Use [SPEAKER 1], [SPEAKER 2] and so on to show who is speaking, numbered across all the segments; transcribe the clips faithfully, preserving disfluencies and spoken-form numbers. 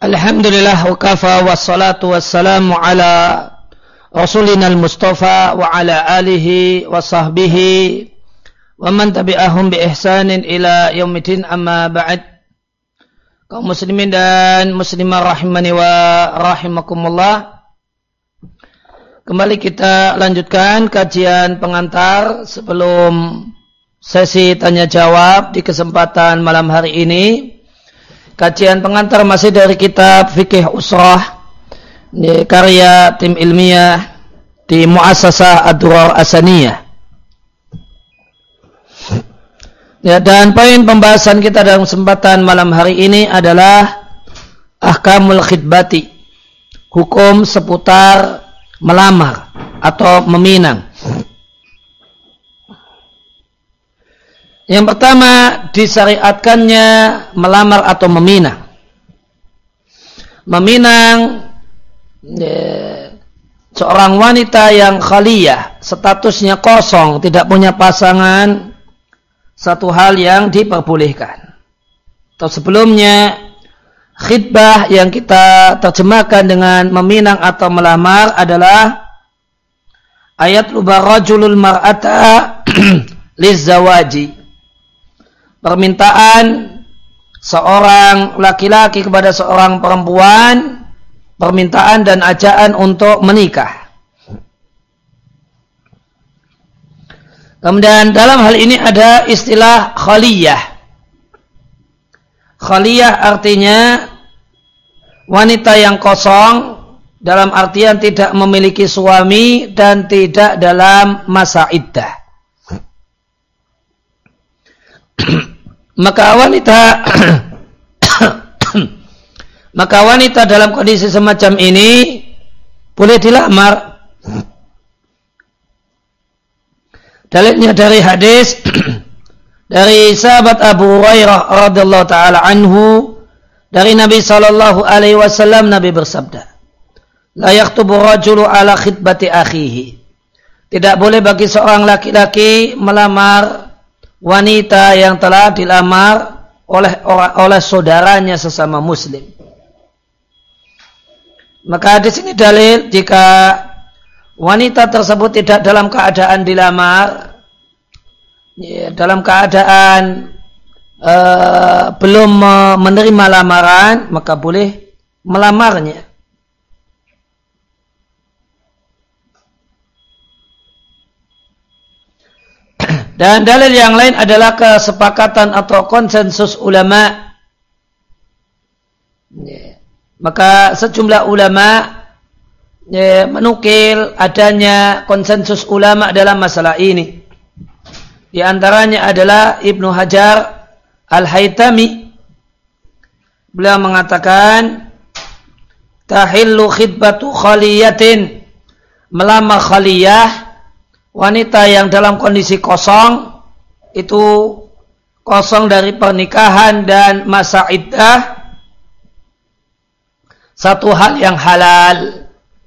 [SPEAKER 1] Alhamdulillah wa kafa wassalatu wassalamu ala rasulina al-mustafa wa ala alihi wa sahbihi wa man tabi'ahum bi ihsanin ila yaumidin, amma ba'd. Kaum muslimin dan muslimah rahimani wa rahimakumullah, kembali kita lanjutkan kajian pengantar sebelum sesi tanya jawab di kesempatan malam hari ini. Kajian pengantar masih dari kitab Fikih Usrah, karya tim ilmiah di Muassasah Ad-Durar As-Saniyah. Ya, dan poin pembahasan kita dalam kesempatan malam hari ini adalah ahkamul khitbati, hukum seputar melamar atau meminang. Yang pertama, disyariatkannya melamar atau meminang. Meminang ya, seorang wanita yang khaliyah, statusnya kosong, tidak punya pasangan, satu hal yang diperbolehkan. Atau sebelumnya, khitbah yang kita terjemahkan dengan meminang atau melamar adalah ayat lubarajulul mar'ata lizzawaji. Permintaan seorang laki-laki kepada seorang perempuan, permintaan dan ajaan untuk menikah. Kemudian dalam hal ini ada istilah khaliyah. Khaliyah artinya wanita yang kosong, dalam artian tidak memiliki suami dan tidak dalam masa iddah. Maka wanita maka wanita dalam kondisi semacam ini boleh dilamar. Dalilnya dari hadis dari sahabat Abu Hurairah radhiyallahu taala anhu, dari Nabi sallallahu alaihi wasallam, Nabi bersabda, la yaktubu rajulu ala khitbati akhihi. Tidak boleh bagi seorang laki-laki melamar wanita yang telah dilamar oleh oleh saudaranya sesama muslim. Maka di sini dalil jika wanita tersebut tidak dalam keadaan dilamar, ya, dalam keadaan uh, belum menerima lamaran, maka boleh melamarnya. Dan dalil yang lain adalah kesepakatan atau konsensus ulama. Ya. Maka sejumlah ulama ya, menukil adanya konsensus ulama dalam masalah ini. Di antaranya adalah Ibnu Hajar Al-Haytami. Beliau mengatakan, tahillu khitbatu khaliyatin, melamar khaliyah, wanita yang dalam kondisi kosong, itu kosong dari pernikahan dan masa iddah, satu hal yang halal.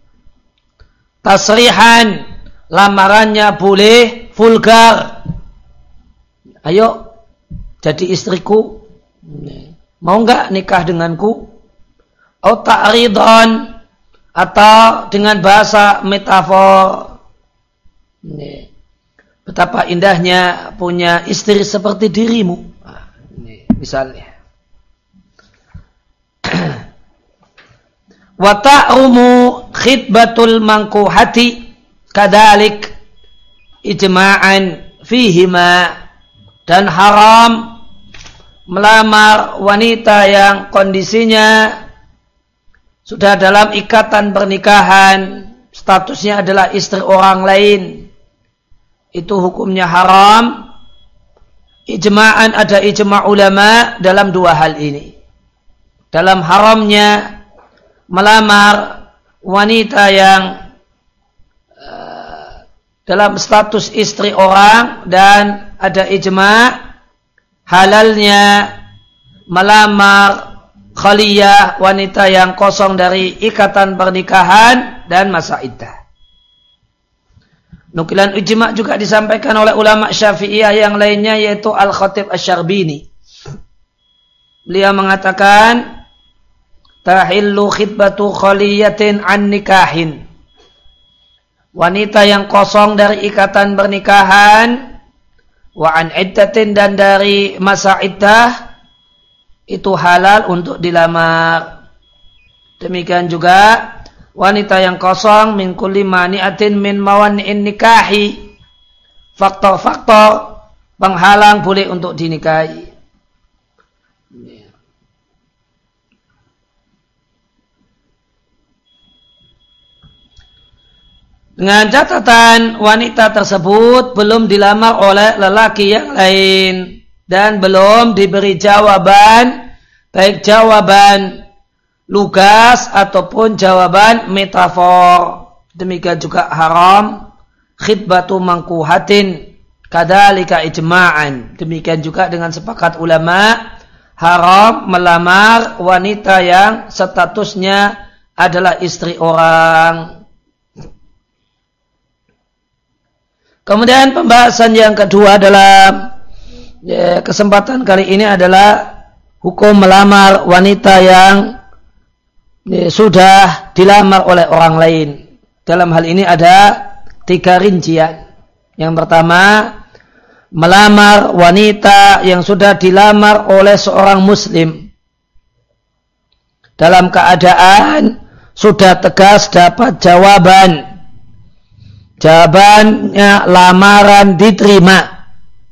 [SPEAKER 1] Tasrihan, lamarannya boleh vulgar. Ayo, jadi istriku, mau enggak nikah denganku? Atau ta'ridhan, atau dengan bahasa metafor, ini, betapa indahnya punya istri seperti dirimu. Nah, ini, misalnya. Wa ta'rumu khitbatul mankuhati kadalik ijma'an fihima, dan haram melamar wanita yang kondisinya sudah dalam ikatan pernikahan, statusnya adalah istri orang lain. Itu hukumnya haram. Ijma'an, ada ijma' ulama dalam dua hal ini. Dalam haramnya melamar wanita yang uh, dalam status istri orang, dan ada ijma' halalnya melamar khaliyah, wanita yang kosong dari ikatan pernikahan dan masa iddah. Nukilan ijma' juga disampaikan oleh ulama Syafi'iyah yang lainnya, yaitu Al-Khatib Asy-Syarbini. Beliau mengatakan, tahillu khitbatu khaliyatin an nikahin. Wanita yang kosong dari ikatan pernikahan, wa an iddatin dan dari masa iddah, itu halal untuk dilamar. Demikian juga wanita yang kosong min kulli mani'atin min mawani'in nikahi. Faktor-faktor penghalang boleh untuk dinikahi. Dengan catatan wanita tersebut belum dilamar oleh lelaki yang lain dan belum diberi jawaban, baik jawaban lugas ataupun jawaban metafor. Demikian juga haram khitbatu mangkuhatin kadzalika ijma'an. Demikian juga dengan sepakat ulama, haram melamar wanita yang statusnya adalah istri orang. Kemudian pembahasan yang kedua dalam ya, kesempatan kali ini adalah hukum melamar wanita yang ya, sudah dilamar oleh orang lain. Dalam hal ini ada tiga rincian. Yang pertama, melamar wanita yang sudah dilamar oleh seorang muslim dalam keadaan sudah tegas dapat jawaban. Jawabannya lamaran diterima.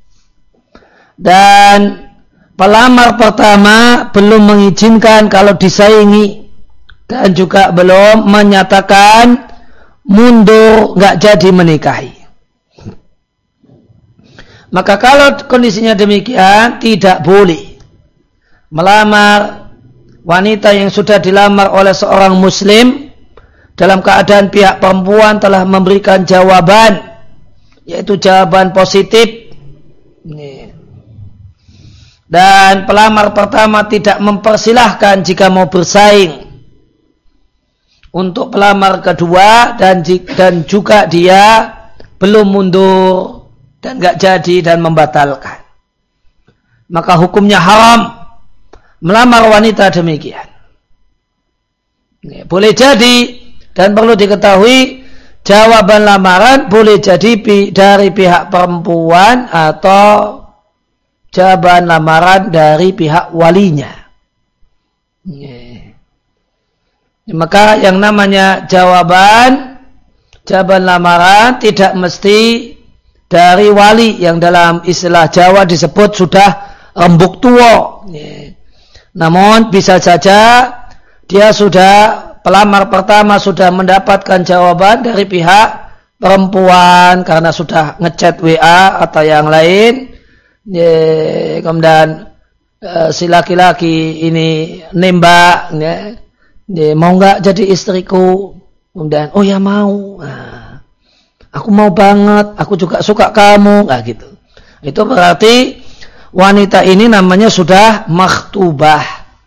[SPEAKER 1] Dan pelamar pertama belum mengizinkan kalau disaingi dan juga belum menyatakan mundur nggak jadi menikahi. Maka kalau kondisinya demikian tidak boleh melamar wanita yang sudah dilamar oleh seorang muslim dalam keadaan pihak perempuan telah memberikan jawaban, yaitu jawaban positif. Dan pelamar pertama tidak mempersilahkan jika mau bersaing untuk pelamar kedua, dan dan juga dia belum mundur dan enggak jadi dan membatalkan. Maka hukumnya haram melamar wanita demikian. Boleh jadi, dan perlu diketahui, jawaban lamaran boleh jadi dari pihak perempuan atau jawaban lamaran dari pihak walinya. Maka yang namanya jawaban, jawaban lamaran tidak mesti dari wali yang dalam istilah Jawa disebut sudah rembuk tua. Namun bisa saja dia sudah pelamar pertama sudah mendapatkan jawaban dari pihak perempuan karena sudah ngechat W A atau yang lain. Ye, kemudian e, si laki-laki ini nembak, ye, ye, mau nggak jadi istriku? Kemudian, oh ya mau. Nah, aku mau banget. Aku juga suka kamu. Nah, gitu. Itu berarti wanita ini namanya sudah makhtubah.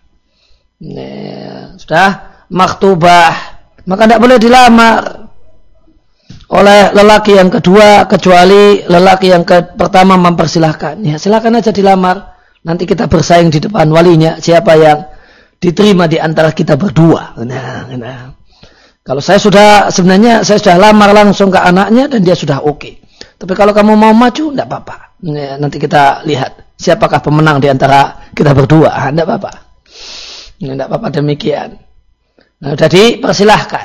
[SPEAKER 1] Ye, sudah maktubah, maka tidak boleh dilamar oleh lelaki yang kedua kecuali lelaki yang ke pertama mempersilahkan. Ya silakan aja dilamar. Nanti kita bersaing di depan walinya siapa yang diterima di antara kita berdua. Nah, nah. Kalau saya sudah sebenarnya saya sudah lamar langsung ke anaknya dan dia sudah oke. Okay. Tapi kalau kamu mau maju, tidak apa-apa. Ya, nanti kita lihat siapakah pemenang di antara kita berdua. Tidak apa-apa. Tidak apa-apa demikian. Nah, jadi persilahkan.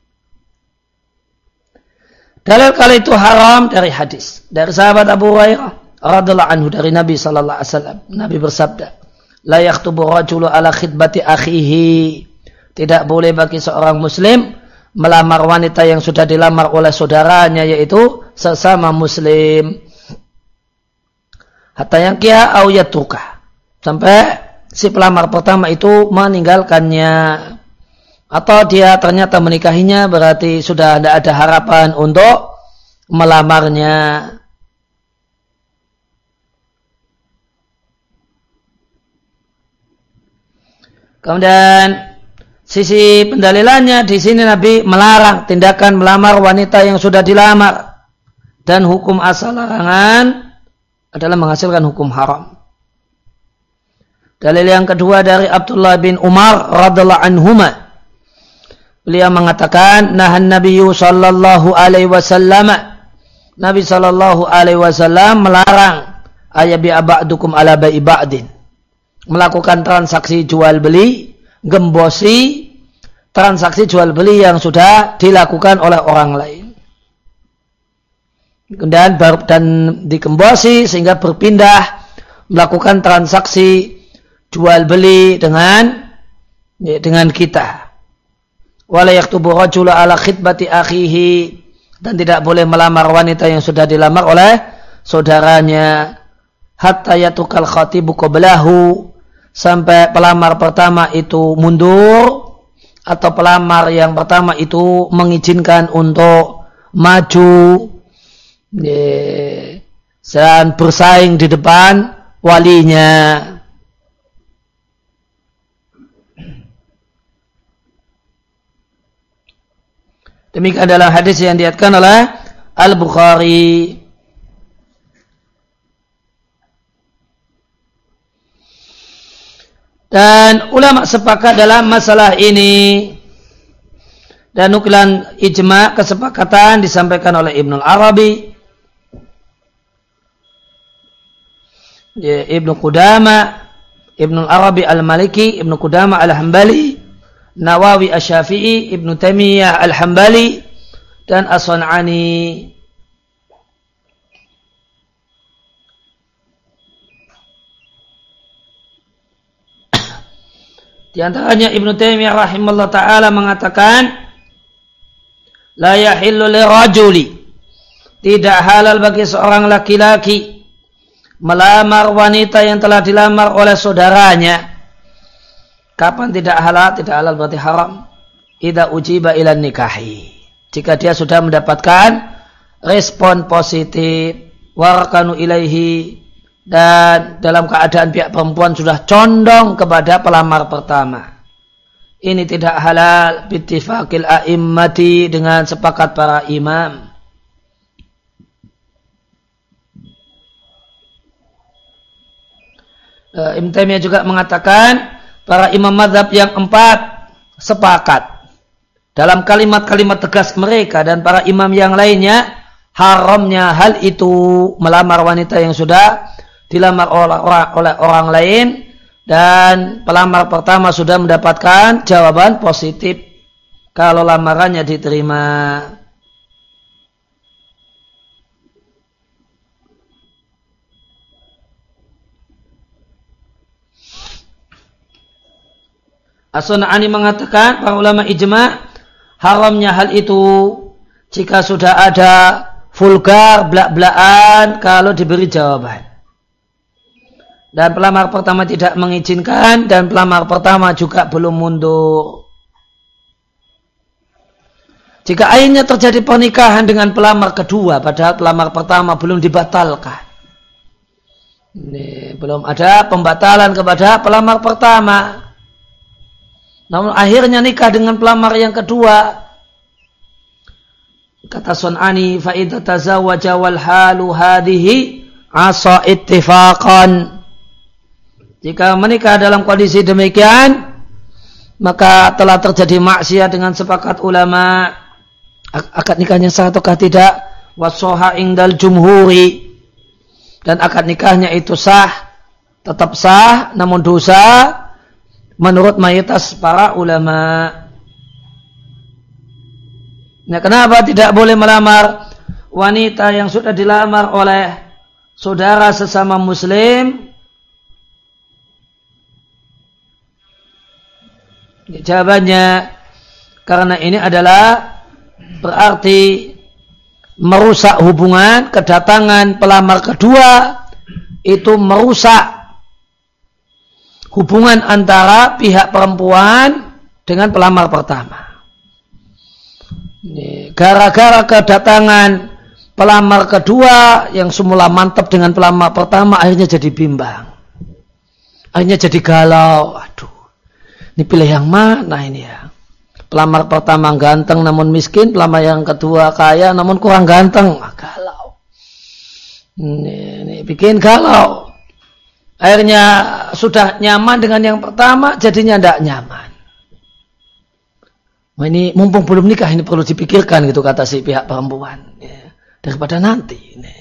[SPEAKER 1] Dalil kali itu haram dari hadis dari sahabat Abu Hurairah radhiyallahu anhu dari Nabi sallallahu alaihi wasallam. Nabi bersabda, "La yakhtubu rajulu ala khitbati akhihi." Tidak boleh bagi seorang muslim melamar wanita yang sudah dilamar oleh saudaranya, yaitu sesama muslim. Hatta yang kia au yatruka. Sampai si pelamar pertama itu meninggalkannya. Atau dia ternyata menikahinya, berarti sudah tidak ada harapan untuk melamarnya. Kemudian sisi pendalilannya di sini Nabi melarang tindakan melamar wanita yang sudah dilamar, dan hukum asal larangan adalah menghasilkan hukum haram. Dalil yang kedua dari Abdullah bin Umar radhiallahu anhuma. Beliau mengatakan, nahan Nabi sallallahu alaihi wasallam, Nabi sallallahu alaihi wasallam melarang ayabi'a ba'dukum ala bai'i ba'din. Melakukan transaksi jual beli, gembosi transaksi jual beli yang sudah dilakukan oleh orang lain. Dan dan digembosi sehingga berpindah melakukan transaksi jual beli dengan ya, dengan kita. Wala yaktubu rajulu ala khitbati akhihi, dan tidak boleh melamar wanita yang sudah dilamar oleh saudaranya hatta yatukal khatibu qablahu, sampai pelamar pertama itu mundur atau pelamar yang pertama itu mengizinkan untuk maju ya, dan bersaing di depan walinya. Demikian adalah hadis yang diriwayatkan oleh Al-Bukhari. Dan ulama sepakat dalam masalah ini. Dan nukilan ijma' kesepakatan disampaikan oleh Ibnu Arabi, ya, Ibnu Qudama, Ibnu Arabi Al-Maliki, Ibnu Qudama Al-Hambali, Nawawi Asy-Syafi'i, Ibnu Taimiyah Al-Hambali, dan As-Sun'ani. Di antaranya Ibnu Taimiyah rahimahullah ta'ala mengatakan, la yahillu lirajuli, tidak halal bagi seorang laki-laki melamar wanita yang telah dilamar oleh saudaranya. Kapan tidak halal? Tidak halal berarti haram. Idza ujiba ilan nikahi, jika dia sudah mendapatkan respon positif, warakanu ilaihi, dan dalam keadaan pihak perempuan sudah condong kepada pelamar pertama. Ini tidak halal bittifaqil a'immati, dengan sepakat para imam. Ibnu Taimiyah juga mengatakan para imam mazhab yang empat sepakat dalam kalimat-kalimat tegas mereka dan para imam yang lainnya haramnya hal itu, melamar wanita yang sudah dilamar oleh orang, oleh orang lain dan pelamar pertama sudah mendapatkan jawaban positif kalau lamarannya diterima. As-Sun'ani mengatakan para ulama ijma' haramnya hal itu jika sudah ada vulgar belak-belakan kalau diberi jawaban. Dan pelamar pertama tidak mengizinkan dan pelamar pertama juga belum mundur. Jika akhirnya terjadi pernikahan dengan pelamar kedua padahal pelamar pertama belum dibatalkan. Ini, belum ada pembatalan kepada pelamar pertama. Namun akhirnya nikah dengan pelamar yang kedua. Kata Sun'ani, fa idza tazawwaja wal halu hadhihi asa ittifaqan. Jika menikah dalam kondisi demikian, maka telah terjadi maksiat dengan sepakat ulama. Akad nikahnya sah ataukah tidak? Wassoha indal jumhuri. Dan akad nikahnya itu sah, tetap sah, namun dosa menurut mayoritas para ulama. Nah, kenapa tidak boleh melamar wanita yang sudah dilamar oleh saudara sesama muslim? Jawabannya, karena ini adalah berarti merusak hubungan. Kedatangan pelamar kedua itu merusak hubungan antara pihak perempuan dengan pelamar pertama. Gara-gara kedatangan pelamar kedua yang semula mantap dengan pelamar pertama, akhirnya jadi bimbang. Akhirnya jadi galau. Aduh, ini pilih yang mana ini ya? Pelamar pertama ganteng namun miskin, pelamar yang kedua kaya namun kurang ganteng. Ah, galau. Ini, ini bikin galau. akhirnya sudah nyaman dengan yang pertama, jadinya tidak nyaman. Nah, ini mumpung belum nikah, ini perlu dipikirkan gitu kata si pihak perempuan, ya, daripada nanti.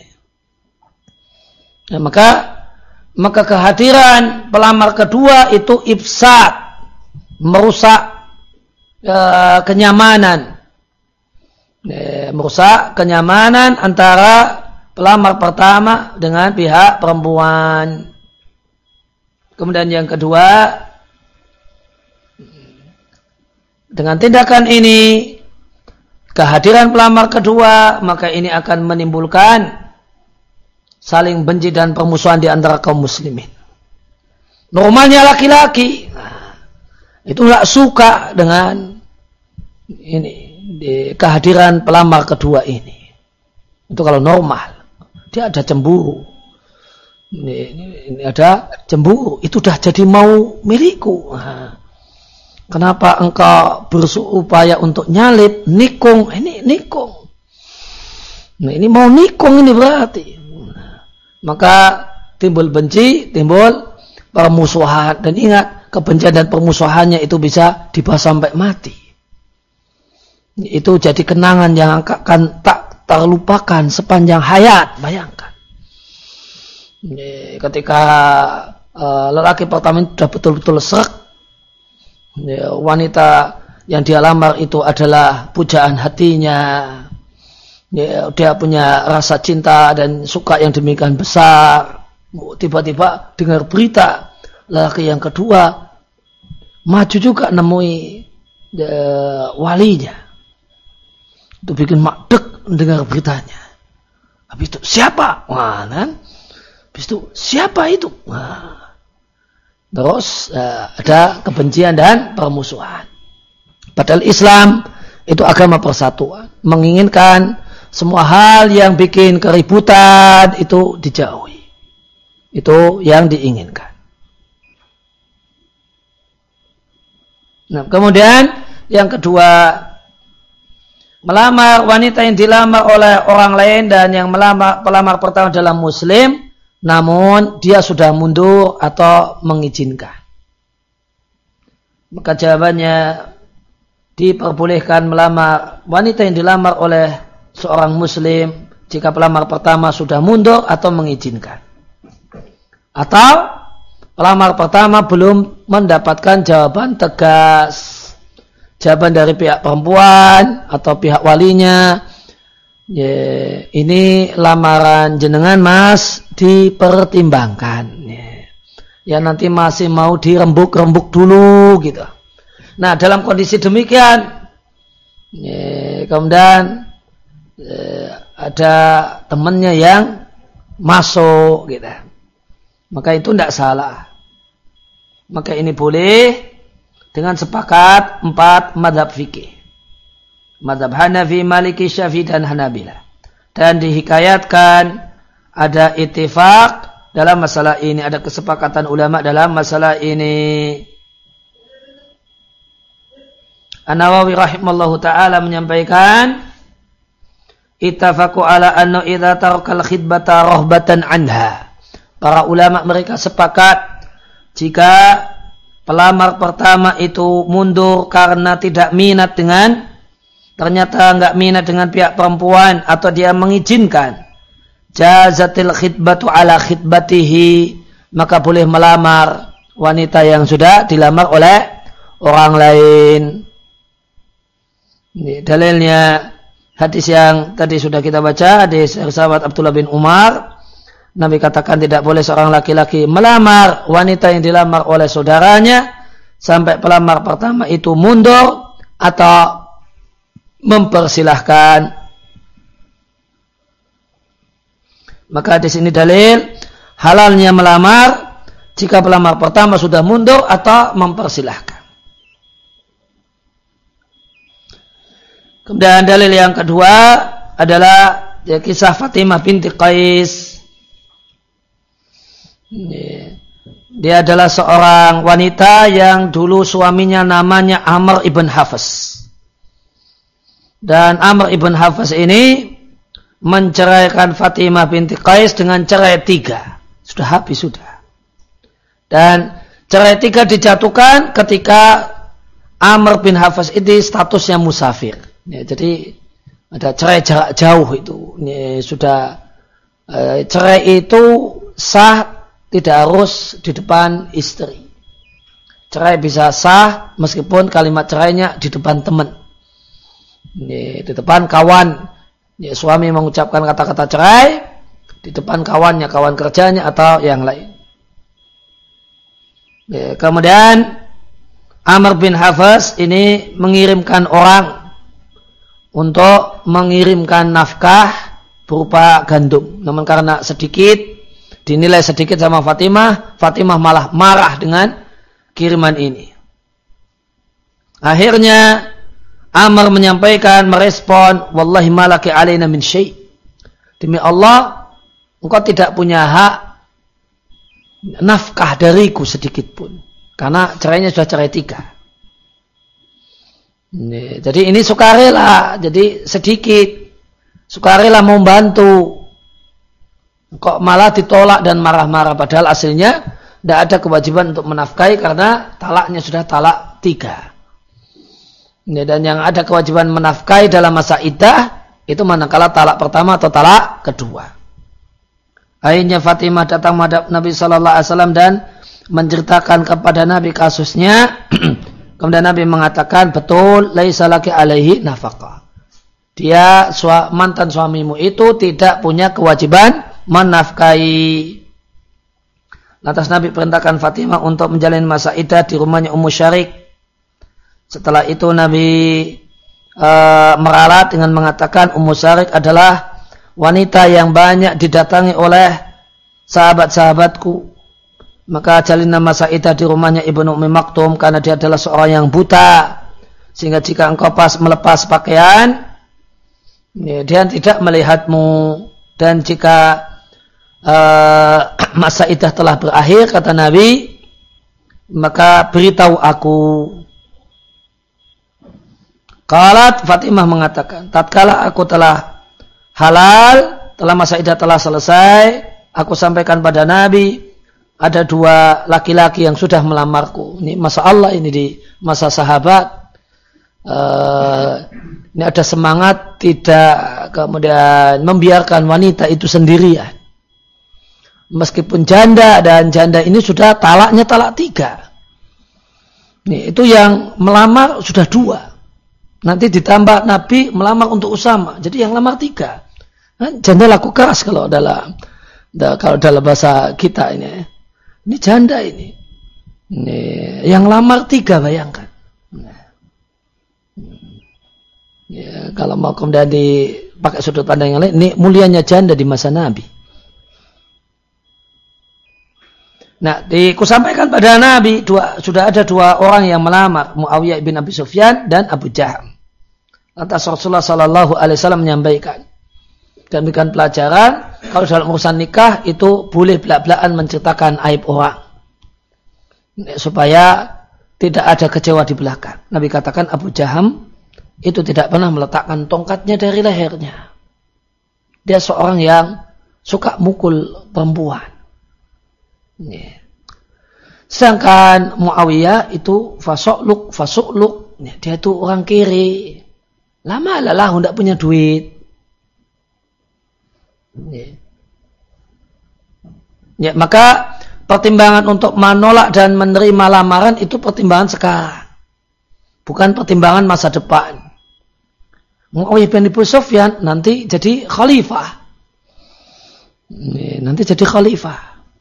[SPEAKER 1] Ya, maka maka kehadiran pelamar kedua itu ifsad, merusak e, kenyamanan, e, merusak kenyamanan antara pelamar pertama dengan pihak perempuan. Kemudian yang kedua, dengan tindakan ini, kehadiran pelamar kedua, maka ini akan menimbulkan saling benci dan permusuhan di antara kaum muslimin. Normalnya laki-laki nah, itu nggak suka dengan ini di kehadiran pelamar kedua ini. Itu kalau normal, dia ada cemburu. Ini, ini, ini ada cemburu, itu dah jadi mau milikku. Nah, kenapa engkau berupaya untuk nyalip, nikung, ini nikung. Nah, ini mau nikung ini berarti. Nah, maka timbul benci, timbul permusuhan. Dan ingat, kebencian dan permusuhannya itu bisa dibahas sampai mati. Itu jadi kenangan yang akan tak terlupakan sepanjang hayat. Bayangkan. Ketika uh, lelaki pertama sudah betul-betul serak, ya, wanita yang dia lamar itu adalah pujaan hatinya, ya, dia punya rasa cinta dan suka yang demikian besar. Tiba-tiba dengar berita lelaki yang kedua maju juga nemui ya, walinya, itu bikin makdek dengar beritanya. Habis itu siapa? Wah, kan? Habis itu siapa itu? Nah, terus uh, ada kebencian dan permusuhan. Padahal Islam itu agama persatuan, menginginkan semua hal yang bikin keributan itu dijauhi. Itu yang diinginkan. Nah, kemudian yang kedua, melamar wanita yang dilamar oleh orang lain dan yang melamar pelamar pertama adalah muslim, namun dia sudah mundur atau mengizinkan. Maka jawabannya, diperbolehkan melamar wanita yang dilamar oleh seorang muslim jika pelamar pertama sudah mundur atau mengizinkan. Atau pelamar pertama belum mendapatkan jawaban tegas, jawaban dari pihak perempuan atau pihak walinya, ya, ini lamaran jenengan mas, dipertimbangkan. Ya, ya nanti masih mau dirembuk-rembuk dulu gitu. Nah, dalam kondisi demikian, ya, kemudian ya, ada temannya yang masuk gitu. Maka itu tidak salah. Maka ini boleh dengan sepakat empat mazhab fikih. Mazhab Hanafi, Maliki, Syafi'i dan Hanabilah. Dan dihikayatkan ada ittifaq dalam masalah ini, ada kesepakatan ulama dalam masalah ini. An-Nawawi rahimallahu taala menyampaikan, ittafaqu ala anna idza tarakal khidbata rahbatan anha. Para ulama mereka sepakat jika pelamar pertama itu mundur karena tidak minat dengan, ternyata enggak minat dengan pihak perempuan atau dia mengizinkan, jazatil khidbatu ala khidbatihi, maka boleh melamar wanita yang sudah dilamar oleh orang lain. Ini dalilnya hadis yang tadi sudah kita baca, hadis sahabat Abdullah bin Umar. Nabi katakan tidak boleh seorang laki-laki melamar wanita yang dilamar oleh saudaranya sampai pelamar pertama itu mundur atau mempersilahkan. Maka di sini dalil halalnya melamar jika pelamar pertama sudah mundur atau mempersilahkan. Kemudian dalil yang kedua adalah ya, kisah Fatimah binti Qais. Dia adalah seorang wanita yang dulu suaminya namanya Amr ibn Hafs. Dan Amr ibn Hafs ini menceraikan Fatimah binti Qais dengan cerai tiga. Sudah habis sudah. Dan cerai tiga dijatuhkan ketika Amr bin Hafs ini statusnya musafir. Ya, jadi ada cerai jarak jauh itu. Ini sudah eh, cerai itu sah tidak harus di depan istri. Cerai bisa sah meskipun kalimat cerainya di depan teman. Ini, di depan kawan. Ya, suami mengucapkan kata-kata cerai di depan kawannya, kawan kerjanya atau yang lain. Ya, kemudian Amr bin Hafs ini mengirimkan orang untuk mengirimkan nafkah berupa gandum. Namun karena sedikit, dinilai sedikit sama Fatimah, Fatimah malah marah dengan kiriman ini. Akhirnya Amr menyampaikan, merespon, wallahi malaki alaina min syai'. Demi Allah, engkau tidak punya hak nafkah dariku sedikit pun. Karena cerainya sudah cerai tiga. Ini, jadi ini sukarela, jadi sedikit. Sukarela mau bantu. Kok malah ditolak dan marah-marah. Padahal aslinya tidak ada kewajiban untuk menafkahi karena talaknya sudah talak tiga. Ini, dan yang ada kewajiban menafkahi dalam masa iddah, itu manakala talak pertama atau talak kedua. Akhirnya Fatimah datang menghadap Nabi Sallallahu Alaihi Wasallam dan menceritakan kepada Nabi kasusnya. Kemudian Nabi mengatakan, betul, laisa laki alaihi nafaqah. Dia mantan suamimu itu tidak punya kewajiban menafkahi. Lantas Nabi perintahkan Fatimah untuk menjalani masa iddah di rumahnya Ummu Syarik. Setelah itu Nabi uh, meralat dengan mengatakan Ummu Syarik adalah wanita yang banyak didatangi oleh sahabat-sahabatku. Maka jalin masa iddah di rumahnya Ibnu Ummi Maktum karena dia adalah seorang yang buta. Sehingga jika engkau pas melepas pakaian, ya, dia tidak melihatmu. Dan jika uh, masa iddah telah berakhir, kata Nabi, maka beritahu aku. Qalat, Fatimah mengatakan, tatkala aku telah halal, telah masa iddah telah selesai, aku sampaikan pada Nabi, ada dua laki-laki yang sudah melamarku. Ini masa Allah, ini di masa sahabat. Uh, ini ada semangat tidak kemudian membiarkan wanita itu sendirian. Meskipun janda, dan janda ini sudah talaknya talak tiga. Ini, itu yang melamar sudah dua. Nanti ditambah Nabi melamar untuk Usama. Jadi yang lamar tiga. Nah, janda laku keras kalau dalam kalau dalam bahasa kita ini. Ini janda ini. Ini yang lamar tiga, bayangkan. Nah. Ya, kalau mau kemudian dipakai sudut pandang yang lain, ini mulianya janda di masa Nabi. Nah, dikusampaikan pada Nabi dua, sudah ada dua orang yang melamar, Muawiyah bin Abi Sufyan dan Abu Jaham. Lantas Rasulullah Sallallahu Alaihi Wasallam menyampaikan dan berikan pelajaran, kalau dalam urusan nikah itu boleh belak-belakan menceritakan aib orang supaya tidak ada kecewa di belakang. Nabi katakan Abu Jaham itu tidak pernah meletakkan tongkatnya dari lehernya. Dia seorang yang suka mukul perempuan. Sedangkan Muawiyah itu fasokluk fasokluk, dia itu orang kiri. Lama lelah tidak punya duit. Ya, maka pertimbangan untuk menolak dan menerima lamaran itu pertimbangan sekarang, bukan pertimbangan masa depan. Muawiyah bin Abi Sufyan nanti jadi khalifah, nanti jadi khalifah.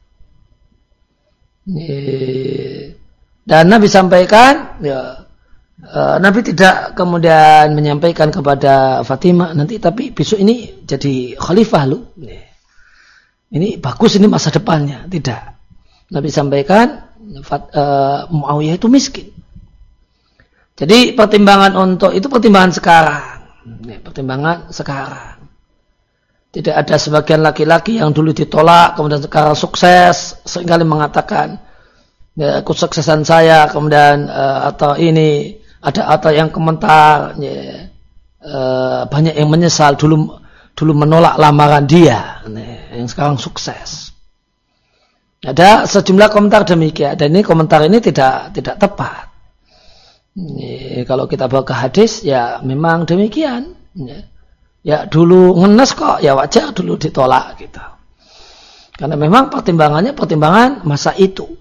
[SPEAKER 1] Dan Nabi sampaikan, ya, Nabi tidak kemudian menyampaikan kepada Fatimah nanti, tapi besok ini jadi khalifah lu. Ini bagus, ini masa depannya. Tidak. Nabi sampaikan uh, Muawiyah itu miskin. Jadi pertimbangan untuk itu pertimbangan sekarang. Ini pertimbangan sekarang. Tidak ada sebagian laki-laki yang dulu ditolak kemudian sekarang sukses, seringkali mengatakan ya, kesuksesan saya kemudian uh, atau ini ada atau yang komentar ya, uh, banyak yang menyesal dulu dulu menolak lamaran dia, nih, yang sekarang sukses. Ada sejumlah komentar demikian, dan ini komentar ini tidak tidak tepat. Ini, kalau kita bawa ke hadis, ya memang demikian. Ya, ya dulu ngenes kok, ya wajar dulu ditolak gitu. Karena memang pertimbangannya pertimbangan masa itu.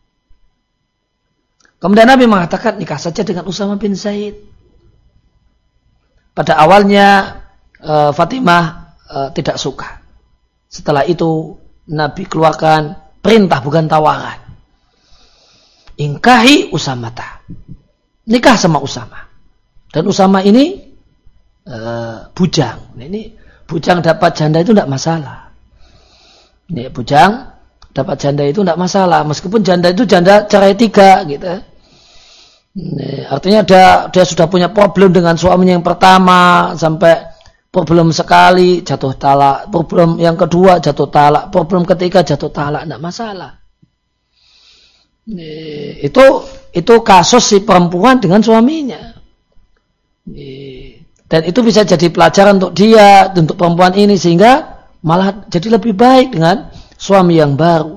[SPEAKER 1] Kemudian Nabi mengatakan nikah saja dengan Usama bin Zaid. Pada awalnya uh, Fatimah uh, tidak suka. Setelah itu Nabi keluarkan perintah bukan tawaran. Ingkahi Usamata. Nikah sama Usama. Dan Usama ini uh, bujang. Nah, ini bujang dapat janda itu tidak masalah. Ini bujang dapat janda itu tidak masalah. Meskipun janda itu janda cerai tiga gitu. Ini, artinya dia, dia sudah punya problem dengan suaminya yang pertama sampai problem sekali jatuh talak, problem yang kedua jatuh talak, problem ketiga jatuh talak, tidak masalah. Ini, itu itu kasus si perempuan dengan suaminya. Ini, dan itu bisa jadi pelajaran untuk dia, untuk perempuan ini sehingga malah jadi lebih baik dengan suami yang baru.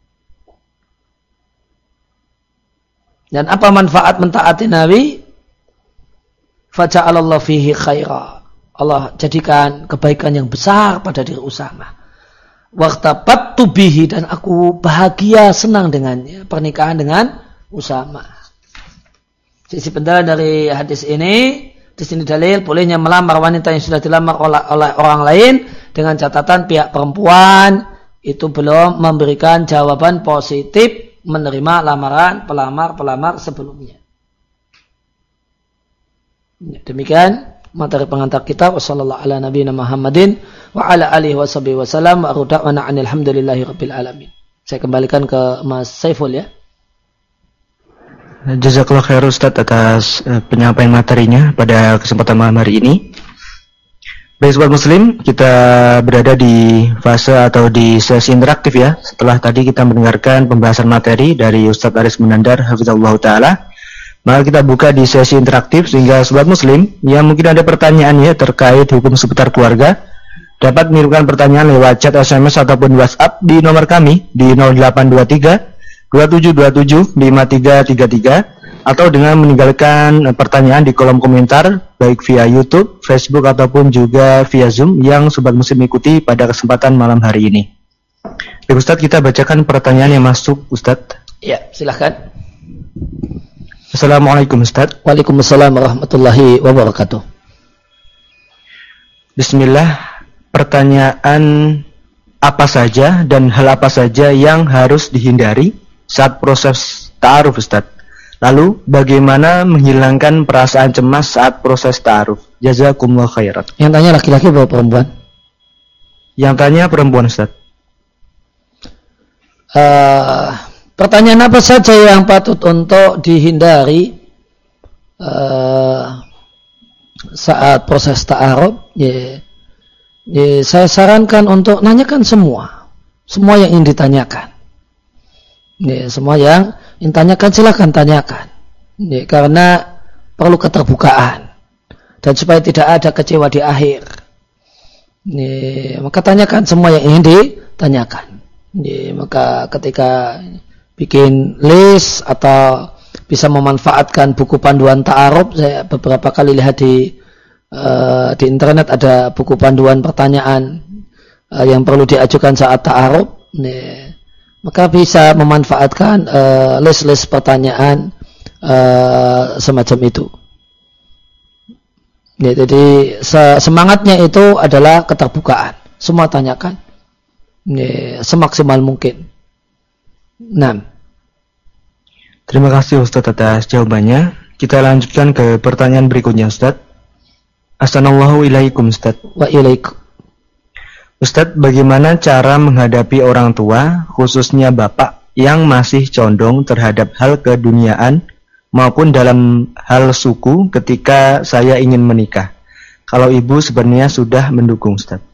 [SPEAKER 1] Dan apa manfaat mentaati Nabi? Faja'alallahu fihi khaira. Allah jadikan kebaikan yang besar pada diri Usama. Waqtabattu bihi, dan aku bahagia senang dengannya, pernikahan dengan Usama. Sisi pendalam dari hadis ini, di sini dalil bolehnya melamar wanita yang sudah dilamar oleh, oleh orang lain dengan catatan pihak perempuan itu belum memberikan jawaban positif menerima lamaran pelamar-pelamar sebelumnya. Demikian materi pengantar kita. Wassallallahu ala nabiyina Muhammadin wa ala alihi washabihi wasallam wa arda'wana alhamdulillahi rabbil alamin. Saya kembalikan ke Mas Saiful ya.
[SPEAKER 2] Jazakallah khair Ustaz atas uh, penyampaian materinya pada kesempatan malam hari ini. Baik sobat muslim, kita berada di fase atau di sesi interaktif ya. Setelah tadi kita mendengarkan pembahasan materi dari Ustaz Aris Munandar hafizahullah taala, maka kita buka di sesi interaktif sehingga sobat muslim yang mungkin ada pertanyaan ya terkait hukum seputar keluarga dapat mengirimkan pertanyaan lewat chat S M S ataupun WhatsApp di nomor kami di nol delapan dua tiga dua tujuh dua tujuh lima tiga tiga tiga atau dengan meninggalkan pertanyaan di kolom komentar baik via YouTube, Facebook ataupun juga via Zoom yang sobat muslim ikuti pada kesempatan malam hari ini. Baik Ustadz, kita bacakan pertanyaan yang masuk Ustadz.
[SPEAKER 1] Ya, silahkan.
[SPEAKER 2] Assalamualaikum Ustadz.
[SPEAKER 1] Waalaikumsalam warahmatullahi wabarakatuh.
[SPEAKER 2] Bismillah, pertanyaan apa saja dan hal apa saja yang harus dihindari saat proses ta'aruf Ustadz? Lalu bagaimana menghilangkan perasaan cemas saat proses ta'aruf? Jazakumullah khairan.
[SPEAKER 1] Yang tanya laki-laki atau perempuan?
[SPEAKER 2] Yang tanya perempuan Ustaz.
[SPEAKER 1] Uh, pertanyaan apa saja yang patut untuk dihindari uh, saat proses ta'aruf? Ya, ya, saya sarankan untuk nanyakan semua, semua yang ingin ditanyakan. Ya, semua yang ingin tanyakan silakan tanyakan. Ya, karena perlu keterbukaan dan supaya tidak ada kecewa di akhir. Ya, maka tanyakan semua yang ingin ditanyakan. Ya, maka ketika bikin list atau bisa memanfaatkan buku panduan ta'aruf, saya beberapa kali lihat di uh, di internet ada buku panduan pertanyaan uh, yang perlu diajukan saat ta'aruf. Ya, maka bisa memanfaatkan uh, list-list pertanyaan uh, semacam itu. Ya, jadi semangatnya itu adalah keterbukaan. Semua tanyakan ya, semaksimal mungkin. Nah,
[SPEAKER 2] terima kasih Ustaz atas jawabannya. Kita lanjutkan ke pertanyaan berikutnya Ustaz. Assalamualaikum ilaikum Ustaz.
[SPEAKER 1] Wa ilaikum.
[SPEAKER 2] Ustadz, bagaimana cara menghadapi orang tua, khususnya bapak, yang masih condong terhadap hal keduniaan maupun dalam hal suku ketika saya ingin menikah? Kalau ibu sebenarnya sudah mendukung, Ustadz.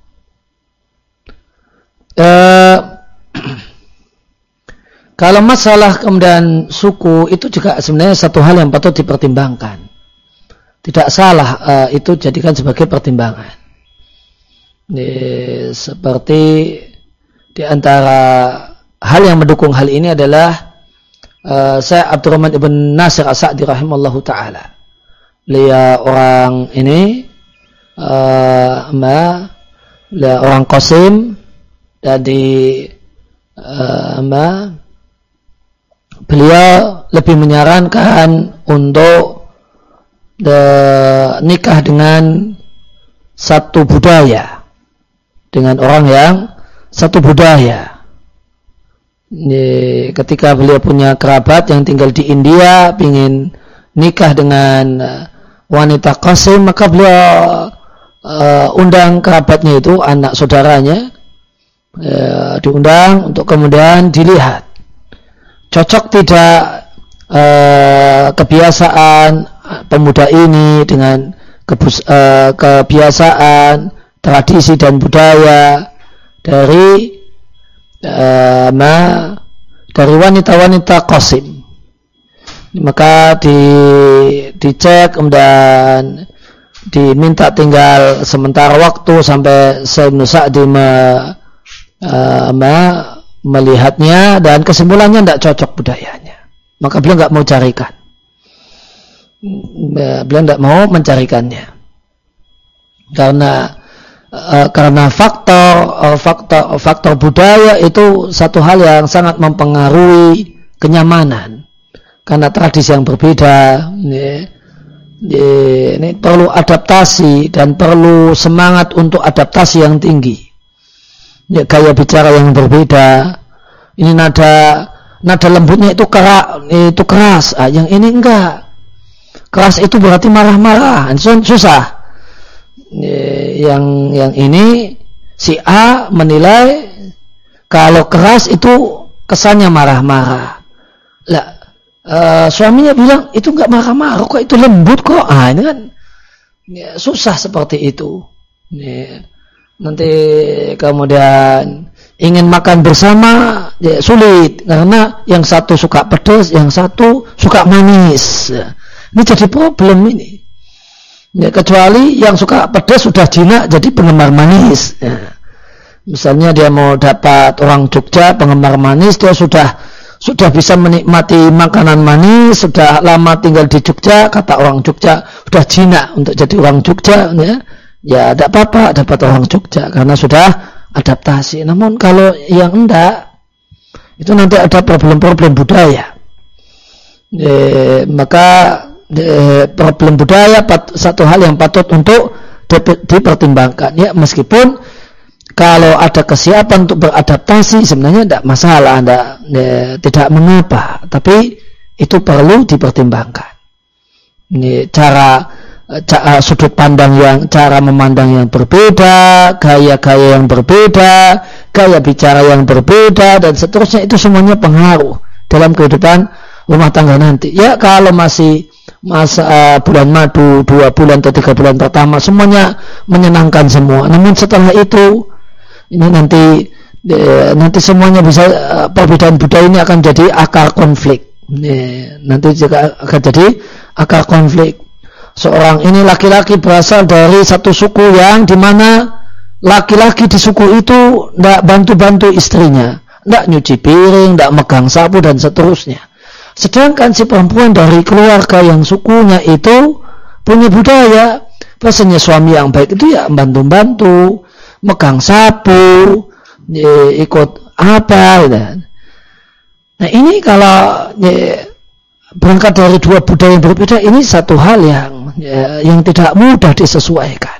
[SPEAKER 1] Uh, kalau masalah kemudian suku itu juga sebenarnya satu hal yang patut dipertimbangkan. Tidak salah uh, itu jadikan sebagai pertimbangan. Ini seperti di antara hal yang mendukung hal ini adalah uh, Syekh Abdurrahman ibn Nasir As-Sa'di rahimallahu taala. Beliau orang ini uh, ma, orang Qasim dan di uh, ma, beliau lebih menyarankan untuk de, nikah dengan satu budaya, dengan orang yang satu budaya. Ini, ketika beliau punya kerabat yang tinggal di India, ingin nikah dengan wanita Qasim, maka beliau uh, undang kerabatnya itu, anak saudaranya, uh, diundang untuk kemudian dilihat cocok tidak uh, kebiasaan pemuda ini dengan kebus, uh, kebiasaan, tradisi dan budaya dari uh, ma, dari wanita-wanita Qasim. Maka di dicek dan diminta tinggal sementara waktu sampai Syekh Ibnu Sa'di me, uh, ma, melihatnya dan kesimpulannya tidak cocok budayanya. Maka beliau nggak mau carikan. Beliau tidak mau mencarikannya karena uh, karena faktor uh, faktor faktor budaya itu satu hal yang sangat mempengaruhi kenyamanan. Karena tradisi yang berbeda, ini, ini perlu adaptasi dan perlu semangat untuk adaptasi yang tinggi. Ya, gaya bicara yang berbeda, ini nada nada lembutnya itu keras, itu keras, ah, yang ini enggak. Keras itu berarti marah-marah, susah. Yang yang ini si A menilai kalau keras itu kesannya marah-marah. Lah, uh, suaminya bilang itu enggak marah-marah, kok itu lembut kok. Ah, ini kan ya, susah seperti itu. Ya, nanti kemudian ingin makan bersama ya, sulit karena yang satu suka pedas, yang satu suka manis. Ya. Ini jadi problem ini. Ya, kecuali yang suka pedas sudah jinak jadi penggemar manis. Ya. Misalnya dia mau dapat orang Jogja penggemar manis, dia sudah sudah bisa menikmati makanan manis, sudah lama tinggal di Jogja, kata orang Jogja sudah jinak untuk jadi orang Jogja. Ya, ya tidak apa-apa dapat orang Jogja karena sudah adaptasi. Namun kalau yang enggak, itu nanti ada problem-problem budaya. E, maka e, problem budaya pat, satu hal yang patut untuk di, dipertimbangkan. Ya, meskipun kalau ada kesiapan untuk beradaptasi sebenarnya tidak masalah, tidak, e, tidak mengapa. Tapi itu perlu dipertimbangkan. Ini cara Ca- sudut pandang yang, cara memandang yang berbeda, gaya-gaya yang berbeda, gaya bicara yang berbeda, dan seterusnya, itu semuanya pengaruh dalam kehidupan rumah tangga nanti. Ya, kalau masih masa uh, bulan madu, dua bulan atau tiga bulan pertama, semuanya menyenangkan semua. Namun setelah itu, ini nanti eh, nanti semuanya bisa, uh, perbedaan budaya ini akan jadi akar konflik. Eh, nanti juga akan jadi akar konflik. Seorang ini laki-laki berasal dari satu suku yang dimana laki-laki di suku itu tidak bantu-bantu istrinya, tidak nyuci piring, tidak megang sapu dan seterusnya. Sedangkan si perempuan dari keluarga yang sukunya itu punya budaya, biasanya suami yang baik itu ya bantu-bantu, megang sapu, ikut apa. Nah ini kalau ya, berangkat dari dua budaya yang berbeda, ini satu hal yang ya, yang tidak mudah disesuaikan.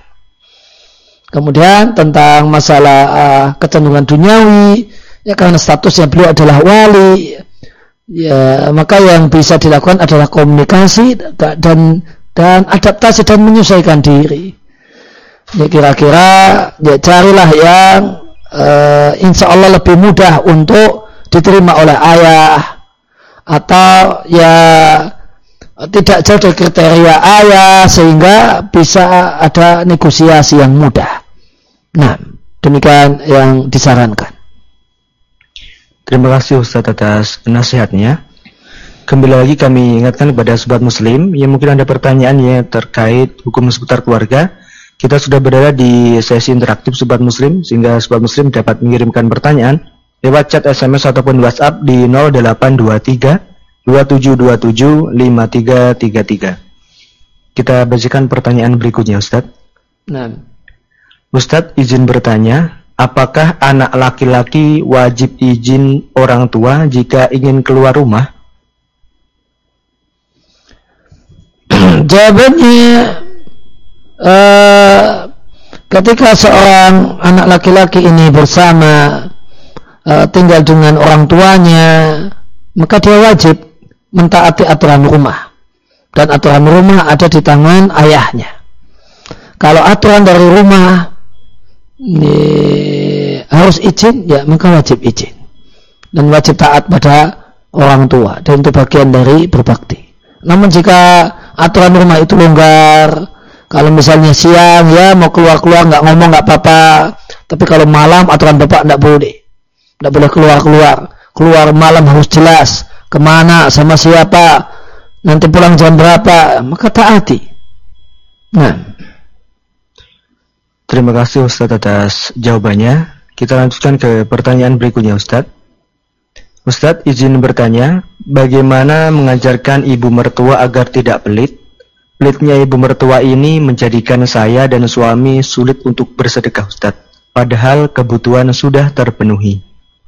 [SPEAKER 1] Kemudian tentang masalah uh, kecenderungan duniawi, ya karena statusnya beliau adalah wali, ya maka yang bisa dilakukan adalah komunikasi dan dan adaptasi dan menyesuaikan diri. Ya kira-kira ya carilah yang uh, insya Allah lebih mudah untuk diterima oleh ayah, atau ya tidak jauh dari kriteria ayah sehingga bisa ada negosiasi yang mudah. Nah, demikian yang disarankan.
[SPEAKER 2] Terima kasih Ustaz atas nasihatnya. Kembali lagi kami ingatkan kepada sobat muslim yang mungkin ada pertanyaannya terkait hukum seputar keluarga. Kita sudah berada di sesi interaktif sobat muslim, sehingga sobat muslim dapat mengirimkan pertanyaan lewat chat S M S ataupun WhatsApp di nol delapan dua tiga dua tujuh dua tujuh lima tiga tiga tiga. Kita bacakan pertanyaan berikutnya, Ustadz.
[SPEAKER 1] Nah.
[SPEAKER 2] Ustadz izin bertanya, apakah anak laki-laki wajib izin orang tua jika ingin keluar rumah?
[SPEAKER 1] Jawabannya, uh, ketika seorang anak laki-laki ini bersama uh, tinggal dengan orang tuanya, maka dia wajib mentaati aturan rumah, dan aturan rumah ada di tangan ayahnya. Kalau aturan dari rumah ini harus izin, ya maka wajib izin dan wajib taat pada orang tua, dan itu bagian dari berbakti. Namun jika aturan rumah itu longgar, kalau misalnya siang ya mau keluar-keluar nggak ngomong nggak apa-apa, tapi kalau malam aturan bapak nggak boleh, nggak boleh keluar-keluar, keluar malam harus jelas kemana, sama siapa, nanti pulang jam berapa, maka taati. Nah,
[SPEAKER 2] terima kasih Ustadz atas jawabannya. Kita lanjutkan ke pertanyaan berikutnya, Ustadz. Ustadz izin bertanya, bagaimana mengajarkan ibu mertua agar tidak pelit? Pelitnya ibu mertua ini menjadikan saya dan suami sulit untuk bersedekah, Ustadz. Padahal kebutuhan sudah terpenuhi.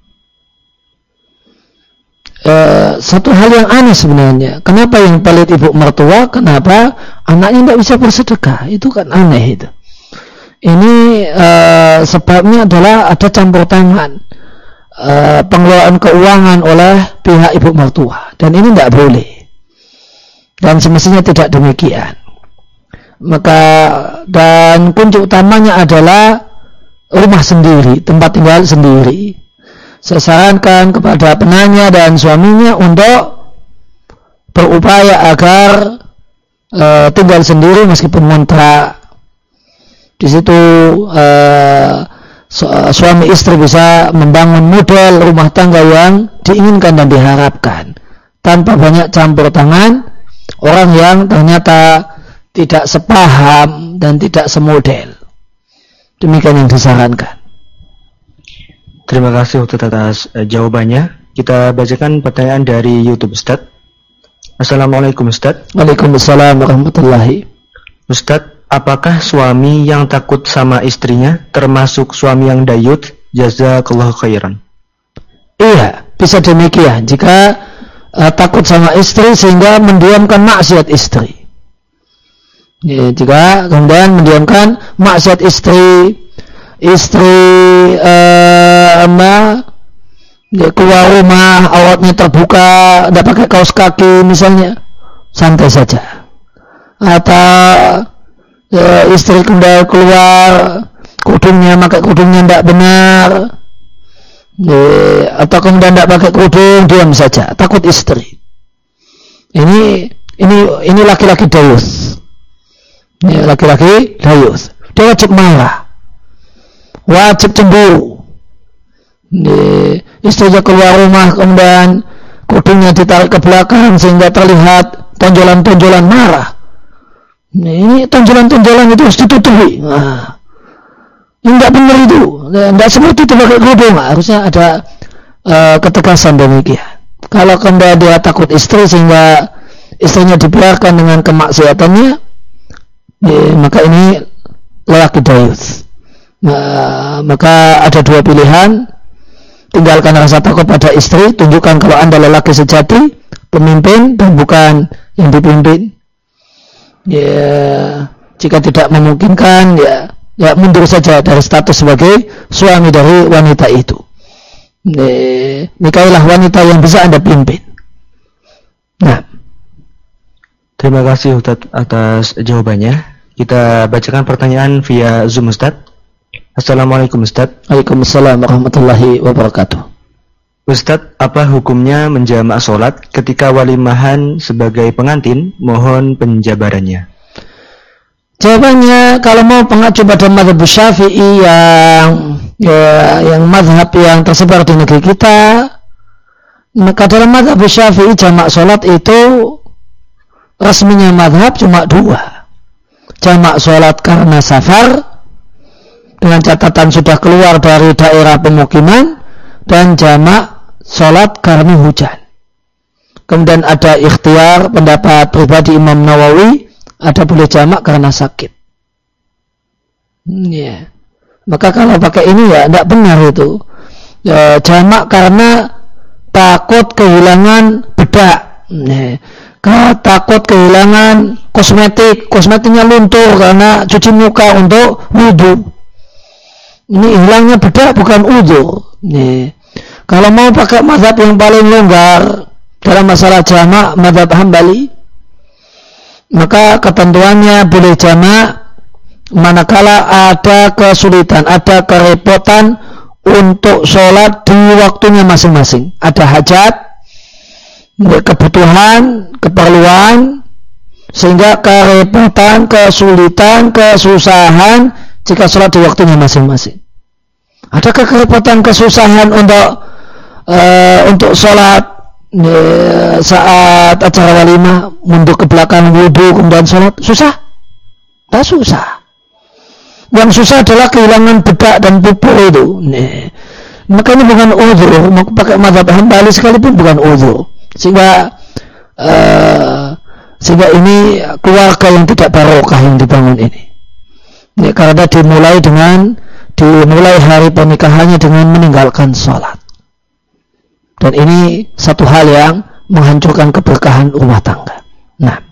[SPEAKER 1] Uh, satu hal yang aneh sebenarnya. Kenapa yang pelit ibu mertua? Kenapa anaknya tidak bisa bersedekah? Itu kan aneh itu. Ini uh, sebabnya adalah ada campur tangan uh, pengelolaan keuangan oleh pihak ibu mertua, dan ini tidak boleh, dan semestinya tidak demikian. Maka dan kunci utamanya adalah rumah sendiri, tempat tinggal sendiri. Saya sarankan kepada penanya dan suaminya untuk berupaya agar uh, tinggal sendiri meskipun ngontrak. Di situ uh, su- suami istri bisa membangun model rumah tangga yang diinginkan dan diharapkan tanpa banyak campur tangan orang yang ternyata tidak sepaham dan tidak semodel. Demikian yang disarankan.
[SPEAKER 2] Terima kasih Ustadz atas uh, jawabannya. Kita bacakan pertanyaan dari YouTube, Ustadz. Assalamualaikum, Ustadz.
[SPEAKER 1] Waalaikumsalam warahmatullahi.
[SPEAKER 2] Ustadz, apakah suami yang takut sama istrinya termasuk suami yang dayut? Jazakallahu khairan.
[SPEAKER 1] Iya, bisa demikian. Jika uh, takut sama istri sehingga mendiamkan maksiat istri. Ya, jika kemudian mendiamkan maksiat istri, istri uh, ma, ya, keluar rumah auratnya terbuka, tidak pakai kaos kaki misalnya, santai saja. Atau ya, istri kemudian keluar kudungnya, pakai kudungnya tidak benar, ya, atau kemudian tidak pakai kudung, diam saja, takut istri. Ini ini ini laki-laki dayus, ya, laki-laki dayus. Dia wajib marah, wajib cemburu. Ya, istrinya keluar rumah kemudian kudungnya ditarik ke belakang sehingga terlihat tonjolan-tonjolan marah. Nah, ini tonjolan-tonjolan itu harus ditutupi. Nah, ini tidak benar itu. Tidak seperti itu pakai kerudung. Harusnya ada uh, ketegasan demikian. Kalau kemudian dia takut istri sehingga istrinya dibiarkan dengan kemaksiatannya, ya, maka ini lelaki dayus. Nah, maka ada dua pilihan. Tinggalkan rasa takut pada istri. Tunjukkan kalau anda lelaki sejati, pemimpin dan bukan yang dipimpin. Ya, jika tidak memungkinkan, ya, ya mundur saja dari status sebagai suami dari wanita itu. Ya, nikahilah wanita yang bisa anda pimpin. Nah,
[SPEAKER 2] terima kasih Ustadz atas jawabannya. Kita bacakan pertanyaan via Zoom, Ustadz. Assalamualaikum, Ustadz.
[SPEAKER 1] Waalaikumsalam warahmatullahi wabarakatuh.
[SPEAKER 2] Ustadz, apa hukumnya menjamak sholat ketika walimahan sebagai pengantin? Mohon penjabarannya.
[SPEAKER 1] Jawabannya, kalau mau pengacu pada mazhab Syafi'i yang ya, yang mazhab yang tersebar di negeri kita, maka dalam mazhab Syafi'i jamak sholat itu resminya mazhab cuma dua. Jamak sholat karena safar dengan catatan sudah keluar dari daerah pemukiman, dan jamak sholat karena hujan. Kemudian ada ikhtiar pendapat pribadi Imam Nawawi, ada boleh jamak karena sakit. Hmm, ya. Maka kalau pakai ini ya tidak benar itu. Ya, jamak karena takut kehilangan bedak. Ya. Kalau takut kehilangan kosmetik, kosmetiknya luntur karena cuci muka untuk wudu. Ini hilangnya bedak bukan wudu. Ya. Kalau mau pakai mazhab yang paling longgar dalam masalah jamak, mazhab Hambali, maka ketentuannya boleh jamak manakala ada kesulitan, ada kerepotan untuk sholat di waktunya masing-masing. Ada hajat, kebutuhan, keperluan, sehingga kerepotan, kesulitan, kesusahan jika sholat di waktunya masing-masing. Adakah kerepotan, kesusahan untuk uh, untuk sholat saat acara walimah, mundur ke belakang wudu kemudian sholat? Susah? Tak susah. Yang susah adalah kehilangan bedak dan pupuk itu. Nih. Maka ini bukan uzur. Pakai mazhab Hambali sekalipun bukan uzur. Sehingga uh, sehingga ini keluarga yang tidak barokah yang dibangun ini. Nih, karena dimulai dengan dimulai hari pernikahannya dengan meninggalkan sholat. Dan ini satu hal yang menghancurkan keberkahan rumah tangga. Nah,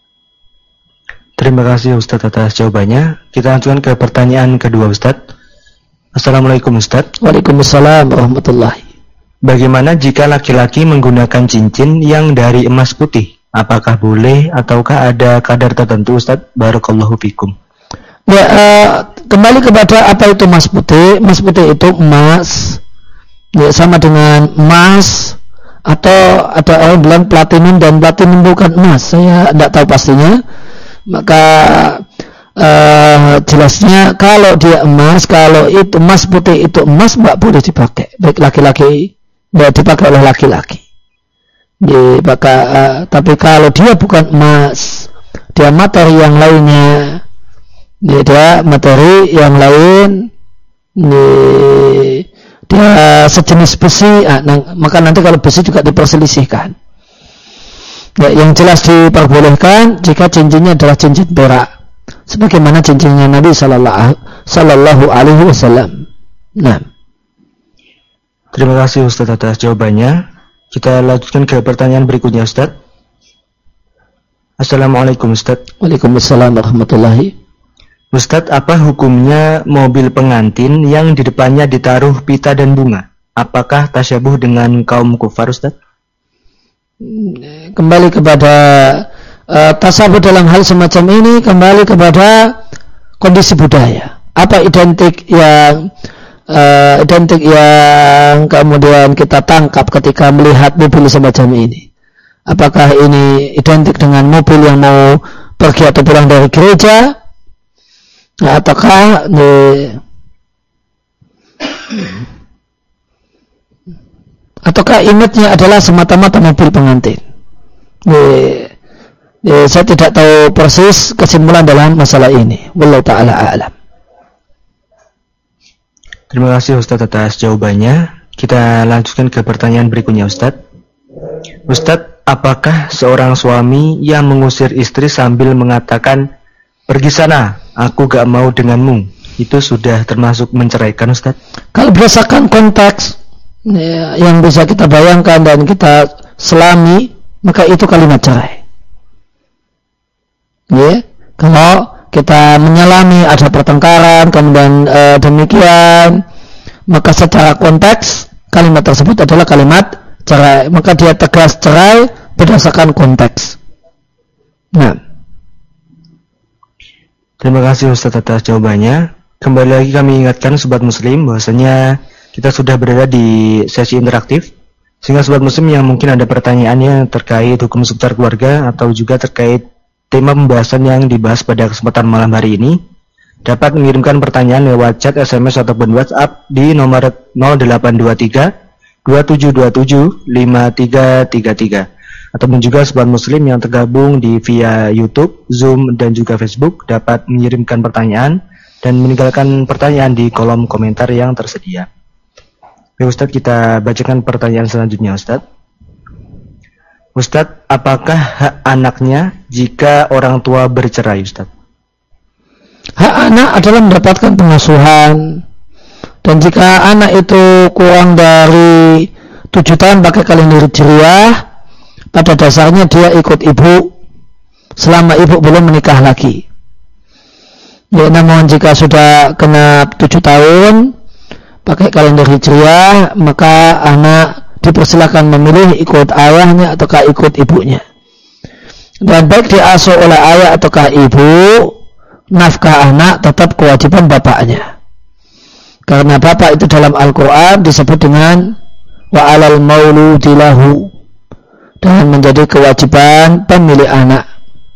[SPEAKER 2] terima kasih Ustadz atas jawabannya. Kita lanjutkan ke pertanyaan kedua Ustadz. Assalamualaikum Ustadz.
[SPEAKER 1] Waalaikumsalam warahmatullahi.
[SPEAKER 2] Bagaimana jika laki-laki menggunakan cincin yang dari emas putih? Apakah boleh ataukah ada kadar tertentu Ustadz? Barakallahu fikum.
[SPEAKER 1] Ya, uh, kembali kepada apa itu emas putih. Emas putih itu emas, ya, sama dengan emas, atau ada orang bilang platinum, dan platinum bukan emas. Saya tidak tahu pastinya. Maka uh, jelasnya kalau dia emas, kalau itu emas putih itu emas, mbak boleh dipakai. Baik laki-laki, ya, dipakai oleh laki-laki. Di, maka, uh, tapi kalau dia bukan emas, dia materi yang lainnya, dia, dia materi yang lain, dia, dia sejenis besi, ah, nah, maka nanti kalau besi juga diperselisihkan. Ya, yang jelas diperbolehkan jika cincinnya adalah cincin perak, sebagaimana cincinnya Nabi Sallallahu Alaihi Wasallam. Nah,
[SPEAKER 2] terima kasih Ustaz atas jawabannya. Kita lanjutkan ke pertanyaan berikutnya Ustaz. Assalamualaikum Ustaz.
[SPEAKER 1] Waalaikumsalam warahmatullahi.
[SPEAKER 2] Ustaz, apa hukumnya mobil pengantin yang di depannya ditaruh pita dan bunga? Apakah tasyabuh dengan kaum kufar Ustaz?
[SPEAKER 1] Kembali kepada uh, tasyabuh dalam hal semacam ini, kembali kepada kondisi budaya. Apa identik yang uh, identik yang kemudian kita tangkap ketika melihat mobil semacam ini? Apakah ini identik dengan mobil yang mau pergi atau pulang dari gereja? Ataukah eh, ataukah image-nya adalah semata-mata mobil pengantin? Eh, eh, saya tidak tahu persis kesimpulan dalam masalah ini. Wallahu ta'ala a'lam.
[SPEAKER 2] Terima kasih Ustaz atas jawabannya. Kita lanjutkan ke pertanyaan berikutnya Ustaz. Ustaz, apakah seorang suami yang mengusir istri sambil mengatakan, pergi sana, aku gak mau denganmu, itu sudah termasuk menceraikan Ustaz?
[SPEAKER 1] Kalau berdasarkan konteks ya, yang bisa kita bayangkan dan kita selami, maka itu kalimat cerai. Ya, kalau kita menyelami ada pertengkaran, kemudian e, demikian, maka secara konteks kalimat tersebut adalah kalimat cerai. Maka dia tegas cerai berdasarkan konteks. Nah,
[SPEAKER 2] terima kasih Ustaz atas jawabannya. Kembali lagi kami ingatkan Sobat Muslim bahwasanya kita sudah berada di sesi interaktif, sehingga Sobat Muslim yang mungkin ada pertanyaannya terkait hukum seputar keluarga atau juga terkait tema pembahasan yang dibahas pada kesempatan malam hari ini, dapat mengirimkan pertanyaan lewat chat, S M S ataupun WhatsApp di nomor nol delapan dua tiga dua tujuh dua tujuh lima tiga tiga tiga. Ataupun juga Sobat Muslim yang tergabung di via YouTube, Zoom, dan juga Facebook dapat mengirimkan pertanyaan dan meninggalkan pertanyaan di kolom komentar yang tersedia. Baik Ustadz, kita bacakan pertanyaan selanjutnya Ustadz. Ustadz, apakah hak anaknya jika orang tua bercerai Ustadz?
[SPEAKER 1] Hak anak adalah mendapatkan pengasuhan, dan jika anak itu kurang dari tujuh tahun pakai kalender hijriah, pada dasarnya dia ikut ibu selama ibu belum menikah lagi. Ya, namun jika sudah kena tujuh tahun pakai kalender hijriah, maka anak dipersilakan memilih ikut ayahnya ataukah ikut ibunya. Dan baik diasuh oleh ayah ataukah ibu, nafkah anak tetap kewajiban bapaknya. Karena bapak itu dalam Al-Quran disebut dengan wa 'alal mauludi lahu, dan menjadi kewajiban pemilik anak.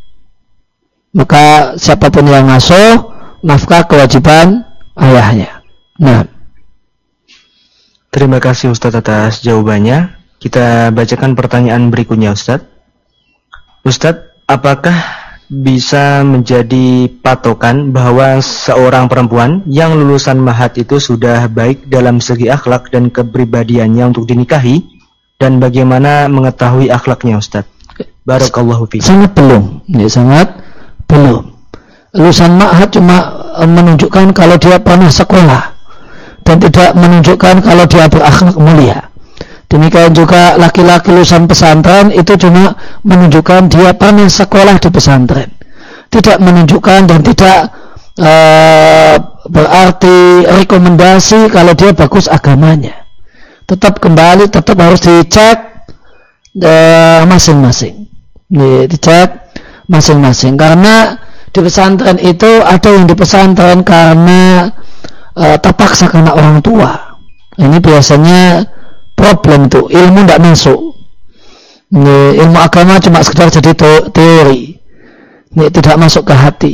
[SPEAKER 1] Maka siapapun yang ngasuh, nafkah kewajiban ayahnya. Nah,
[SPEAKER 2] terima kasih Ustadz atas jawabannya. Kita bacakan pertanyaan berikutnya Ustadz. Ustadz, apakah bisa menjadi patokan bahwa seorang perempuan yang lulusan mahat itu sudah baik dalam segi akhlak dan kepribadiannya untuk dinikahi, dan bagaimana mengetahui akhlaknya Ustadz? Barakallahu fiik.
[SPEAKER 1] Sangat belum, ya, sangat belum. Lulusan mahat cuma menunjukkan kalau dia pernah sekolah dan tidak menunjukkan kalau dia berakhlak mulia. Demikian juga laki-laki lulusan pesantren itu cuma menunjukkan dia pernah sekolah di pesantren, tidak menunjukkan dan tidak uh, berarti rekomendasi kalau dia bagus agamanya. Tetap kembali, tetap harus dicek uh, masing-masing, dicek masing-masing. Karena di pesantren itu ada yang di pesantren karena uh, terpaksa karena orang tua. Ini biasanya problem itu, ilmu tidak masuk. Ini, ilmu agama cuma sekedar jadi teori, ini tidak masuk ke hati.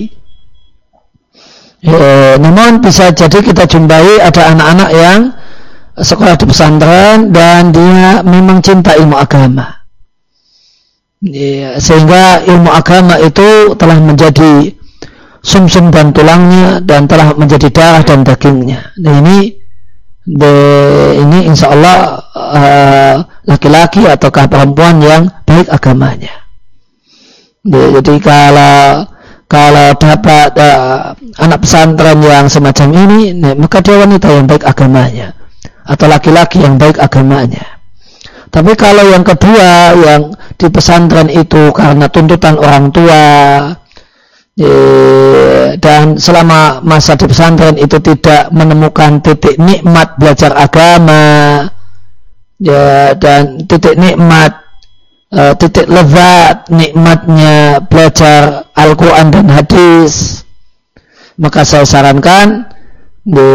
[SPEAKER 1] Ya, namun bisa jadi kita jumpai ada anak-anak yang sekolah di pesantren dan dia memang cinta ilmu agama, ya, sehingga ilmu agama itu telah menjadi sumsum dan tulangnya dan telah menjadi darah dan dagingnya. Nah, ini De, ini insya Allah uh, laki-laki ataukah perempuan yang baik agamanya. De, jadi kalau kalau dapat uh, anak pesantren yang semacam ini, nah, maka dia wanita yang baik agamanya atau laki-laki yang baik agamanya. Tapi kalau yang kedua, yang di pesantren itu karena tuntutan orang tua, dan selama masa di pesantren itu tidak menemukan titik nikmat belajar agama, ya, dan titik nikmat, uh, titik lezat nikmatnya belajar Al-Quran dan hadis, maka saya sarankan de,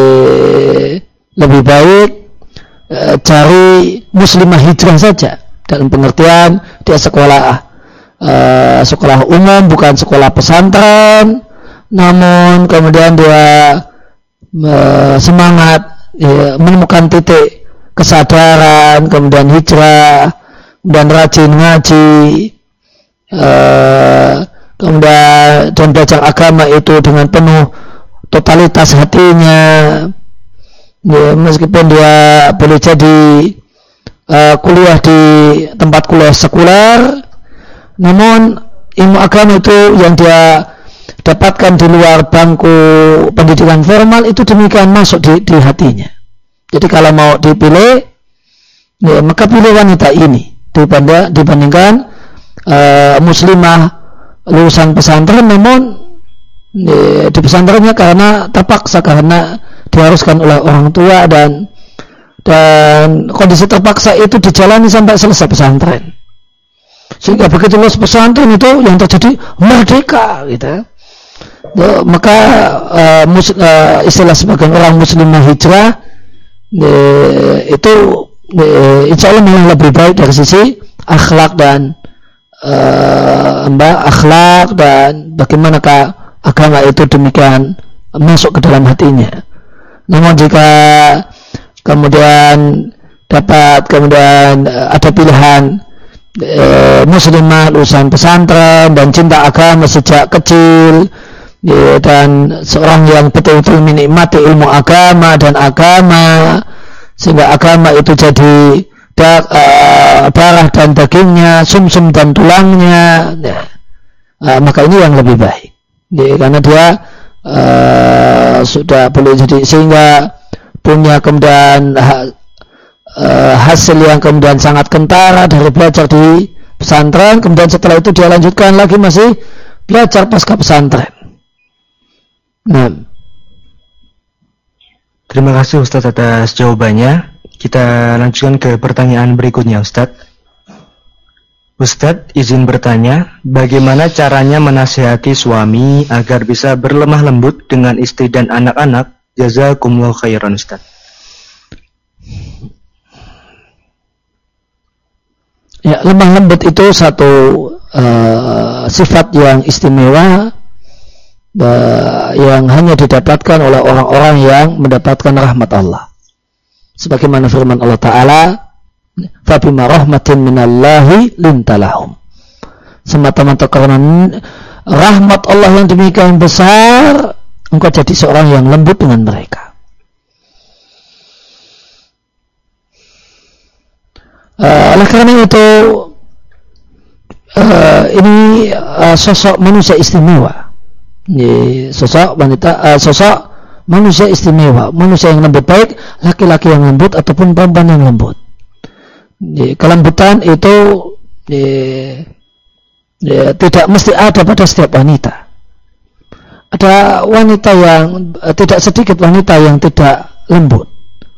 [SPEAKER 1] lebih baik uh, cari muslimah hijrah saja, dalam pengertian dia sekolah Uh, sekolah umum, bukan sekolah pesantren, namun kemudian dia uh, semangat ya, menemukan titik kesadaran, kemudian hijrah, dan rajin ngaji, uh, kemudian dan belajar agama itu dengan penuh totalitas hatinya, ya, meskipun dia boleh jadi uh, kuliah di tempat kuliah sekuler, namun ilmu agama itu yang dia dapatkan di luar bangku pendidikan formal itu demikian masuk di, di hatinya. Jadi kalau mau dipilih, ya, maka pilih wanita ini dibanding, dibandingkan uh, muslimah lulusan pesantren, namun ya, di pesantrennya karena terpaksa, karena diharuskan oleh orang tua, dan dan kondisi terpaksa itu dijalani sampai selesai pesantren. Sehingga begitu lulus pesantren itu yang terjadi merdeka, gitu. Ya, maka uh, mus, uh, istilah sebagian orang muslimah hijrah uh, itu uh, insya Allah malah lebih baik dari sisi akhlak dan uh, mbak akhlak dan bagaimanakah agama itu demikian masuk ke dalam hatinya. Namun jika kemudian dapat kemudian uh, ada pilihan E, muslimah lulusan pesantren dan cinta agama sejak kecil, e, dan seorang yang betul-betul menikmati ilmu agama dan agama sehingga agama itu jadi da, uh, darah dan dagingnya, sumsum dan tulangnya, ya. uh, maka ini yang lebih baik, ya, karena dia uh, sudah boleh jadi sehingga punya kemudian ha, uh, hasil yang kemudian sangat kentara dari belajar di pesantren, kemudian setelah itu dia lanjutkan lagi masih belajar pasca pesantren. Nah,
[SPEAKER 2] terima kasih Ustaz atas jawabannya. Kita lanjutkan ke pertanyaan berikutnya, Ustaz. Ustaz izin bertanya, bagaimana caranya menasihati suami agar bisa berlemah lembut dengan istri dan anak-anak? Jazakumullah khairan, Ustaz.
[SPEAKER 1] Ya, lemah lembut itu satu uh, sifat yang istimewa uh, yang hanya didapatkan oleh orang-orang yang mendapatkan rahmat Allah. Sebagaimana firman Allah Ta'ala, fabima rahmatin minallahi lintalahum. Semata-mata karena rahmat Allah yang demikian besar, engkau jadi seorang yang lembut dengan mereka. Uh, oleh karena itu uh, ini uh, sosok manusia istimewa, ini sosok wanita, uh, sosok manusia istimewa, manusia yang lembut, baik laki-laki yang lembut ataupun perempuan yang lembut. Ini, kelembutan itu ini, ini, tidak mesti ada pada setiap wanita. Ada wanita yang uh, tidak sedikit wanita yang tidak lembut.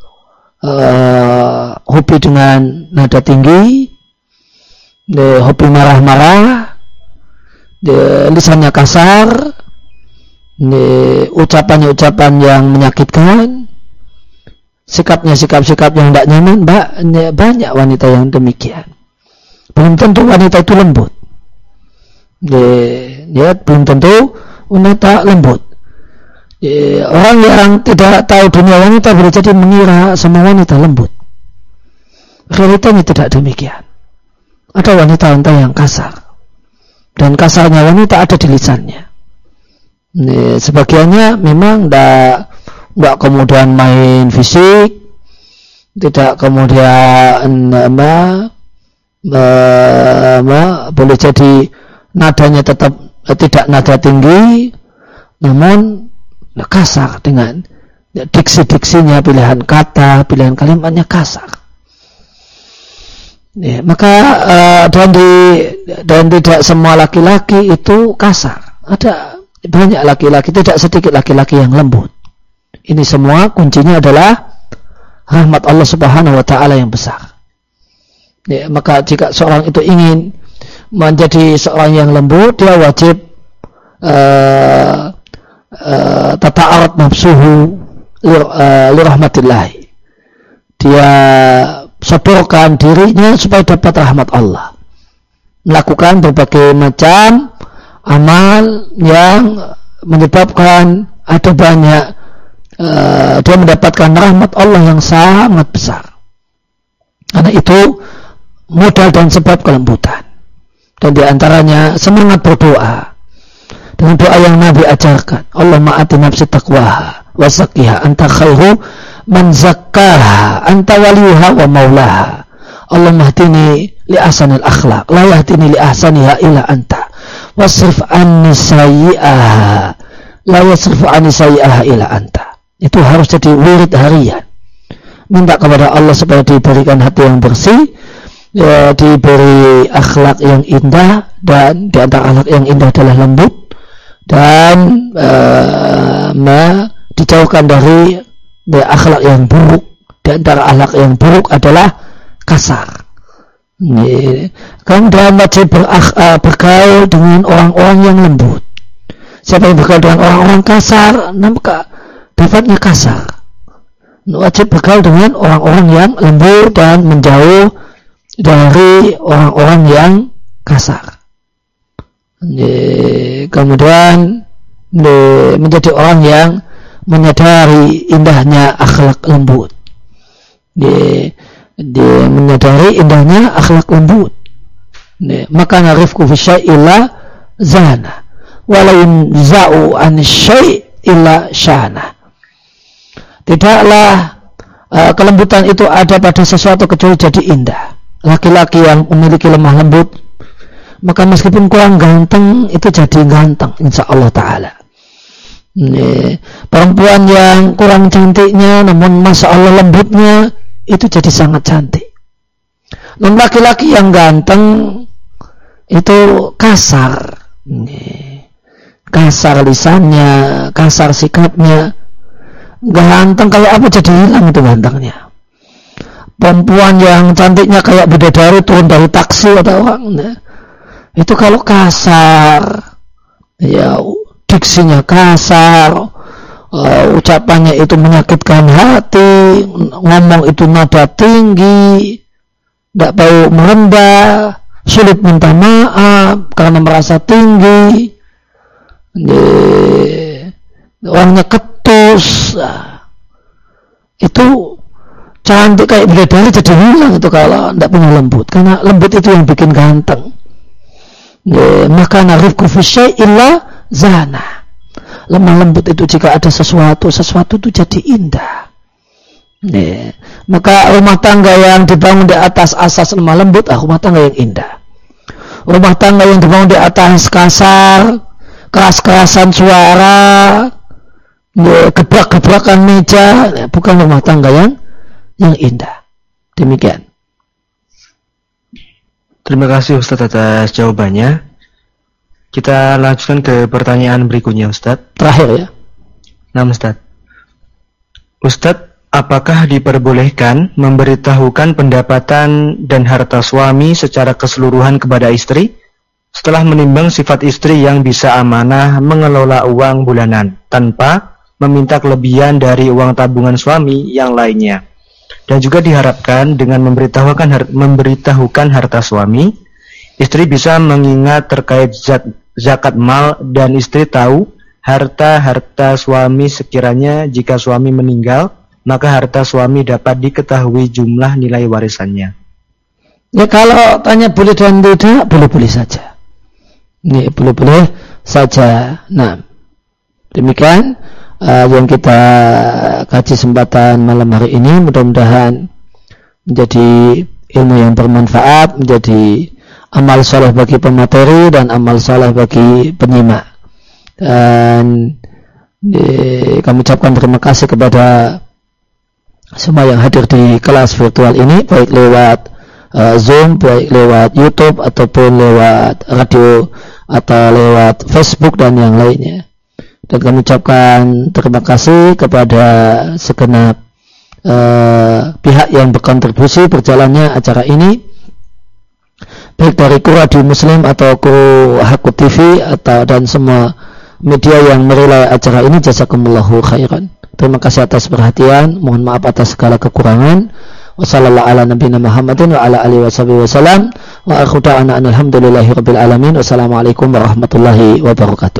[SPEAKER 1] Uh, hobi dengan nada tinggi, de, hobi marah-marah, de, lisannya kasar, de, ucapannya-ucapan yang menyakitkan, sikapnya sikap-sikap yang tidak nyaman. Banyak wanita yang demikian. Belum tentu wanita itu lembut. De, de, belum tentu wanita lembut. Ya, orang yang tidak tahu dunia wanita boleh jadi mengira semua wanita lembut. Realitanya tidak demikian. Ada wanita-wanita yang kasar, dan kasarnya wanita ada di lisannya. Ini, sebagiannya memang tidak tidak kemudian main fisik, tidak kemudian apa, apa, boleh jadi nadanya tetap tidak nada tinggi, namun nah, kasar dengan diksi-diksinya, pilihan kata, pilihan kalimatnya kasar. Ya, maka uh, dan di dan tidak semua laki-laki itu kasar. Ada banyak laki-laki, tidak sedikit laki-laki yang lembut. Ini semua kuncinya adalah rahmat Allah Subhanahu wa taala yang besar. Ya, maka jika seorang itu ingin menjadi seorang yang lembut, dia wajib uh, Uh, tata'arat nafsuhu lirahmatillahi. Dia sodorkan dirinya supaya dapat rahmat Allah, melakukan berbagai macam amal yang menyebabkan ada banyak uh, dia mendapatkan rahmat Allah yang sangat besar. Karena itu modal dan sebab kelembutan, dan diantaranya semangat berdoa dengan doa yang Nabi ajarkan. Allahumma ati nafsi taqwaha wa zakkiha anta khairu man zakkaha anta waliyuha wa maulaha. Allahumma hdini li ahsanil akhlaq la yahdini li ahsaniha illa anta wasrif anni sayyi'aha la yasrifu anni sayyi'aha illa anta. Itu harus jadi wirid harian. Minta kepada Allah supaya diberikan hati yang bersih, ya, diberi akhlak yang indah, dan di antara akhlak yang indah adalah lembut, dan uh, ma, dijauhkan dari, dari akhlak yang buruk. Di antara akhlak yang buruk adalah kasar. Kemudian wajib berakh, uh, bergaul dengan orang-orang yang lembut. Siapa yang bergaul dengan orang-orang kasar, maka dapatnya kasar. Wajib bergaul dengan orang-orang yang lembut dan menjauh dari orang-orang yang kasar. Kemudian menjadi orang yang menyadari indahnya akhlak lembut. Dia, dia menyadari indahnya akhlak lembut. Maka narifku fi syai'illa zana walau za'u an syai' illa syana. Tidaklah uh, kelembutan itu ada pada sesuatu kecuali jadi indah. Laki-laki yang memiliki lemah lembut, maka meskipun kurang ganteng itu jadi ganteng insya Allah Ta'ala. Ini, perempuan yang kurang cantiknya namun masya Allah lembutnya itu jadi sangat cantik. Namun laki-laki yang ganteng itu kasar, ini, kasar lisannya, kasar sikapnya, ganteng kayak apa jadi hilang itu gantengnya. Perempuan yang cantiknya kayak bidadari turun dari taksi atau orang, nah, itu kalau kasar, ya diksinya kasar, uh, ucapannya itu menyakitkan hati, ngomong itu nada tinggi, tidak mau merendah, sulit minta maaf karena merasa tinggi, yeah, orangnya ketus, nah, itu cantik kayak bidadari jadi hilang itu kalau tidak punya lembut, karena lembut itu yang bikin ganteng. Ya, maka narifku fi syai' illa zana. Lemah lembut itu jika ada sesuatu, sesuatu itu jadi indah. Ya, maka rumah tangga yang dibangun di atas asas lemah lembut, ah, rumah tangga yang indah. Rumah tangga yang dibangun di atas kasar, keras-kerasan suara, ya, gebrak-gebrakan meja, ya, bukan rumah tangga yang yang indah. Demikian.
[SPEAKER 2] Terima kasih Ustadz atas jawabannya. Kita lanjutkan ke pertanyaan berikutnya Ustadz.
[SPEAKER 1] Terakhir ya.
[SPEAKER 2] Nah Ustadz. Ustadz, apakah diperbolehkan memberitahukan pendapatan dan harta suami secara keseluruhan kepada istri setelah menimbang sifat istri yang bisa amanah mengelola uang bulanan tanpa meminta kelebihan dari uang tabungan suami yang lainnya? Dan juga diharapkan dengan memberitahukan memberitahukan harta suami, istri bisa mengingat terkait zakat mal dan istri tahu harta-harta suami sekiranya jika suami meninggal, maka harta suami dapat diketahui jumlah nilai warisannya.
[SPEAKER 1] Ya kalau tanya boleh dan tidak, boleh-boleh saja. Ini boleh-boleh saja. Nah, demikian Uh, yang kita kaji kesempatan malam hari ini, mudah-mudahan menjadi ilmu yang bermanfaat, menjadi amal saleh bagi pemateri dan amal saleh bagi penyimak. Dan di, kami ucapkan terima kasih kepada semua yang hadir di kelas virtual ini, baik lewat uh, Zoom, baik lewat YouTube ataupun lewat radio atau lewat Facebook dan yang lainnya. Dan kami ucapkan terima kasih kepada segenap uh, pihak yang berkontribusi berjalannya acara ini, baik dari Kru Radio Muslim atau Kru Hakku T V atau dan semua media yang merelai acara ini. Jazakumullahu khairan. Terima kasih atas perhatian, mohon maaf atas segala kekurangan. Wassallallahu ala nabiyina Muhammadin wa ala alihi wasallam wa akhiru da'wana alhamdulillahi rabbil alamin. Wassalamualaikum warahmatullahi wabarakatuh.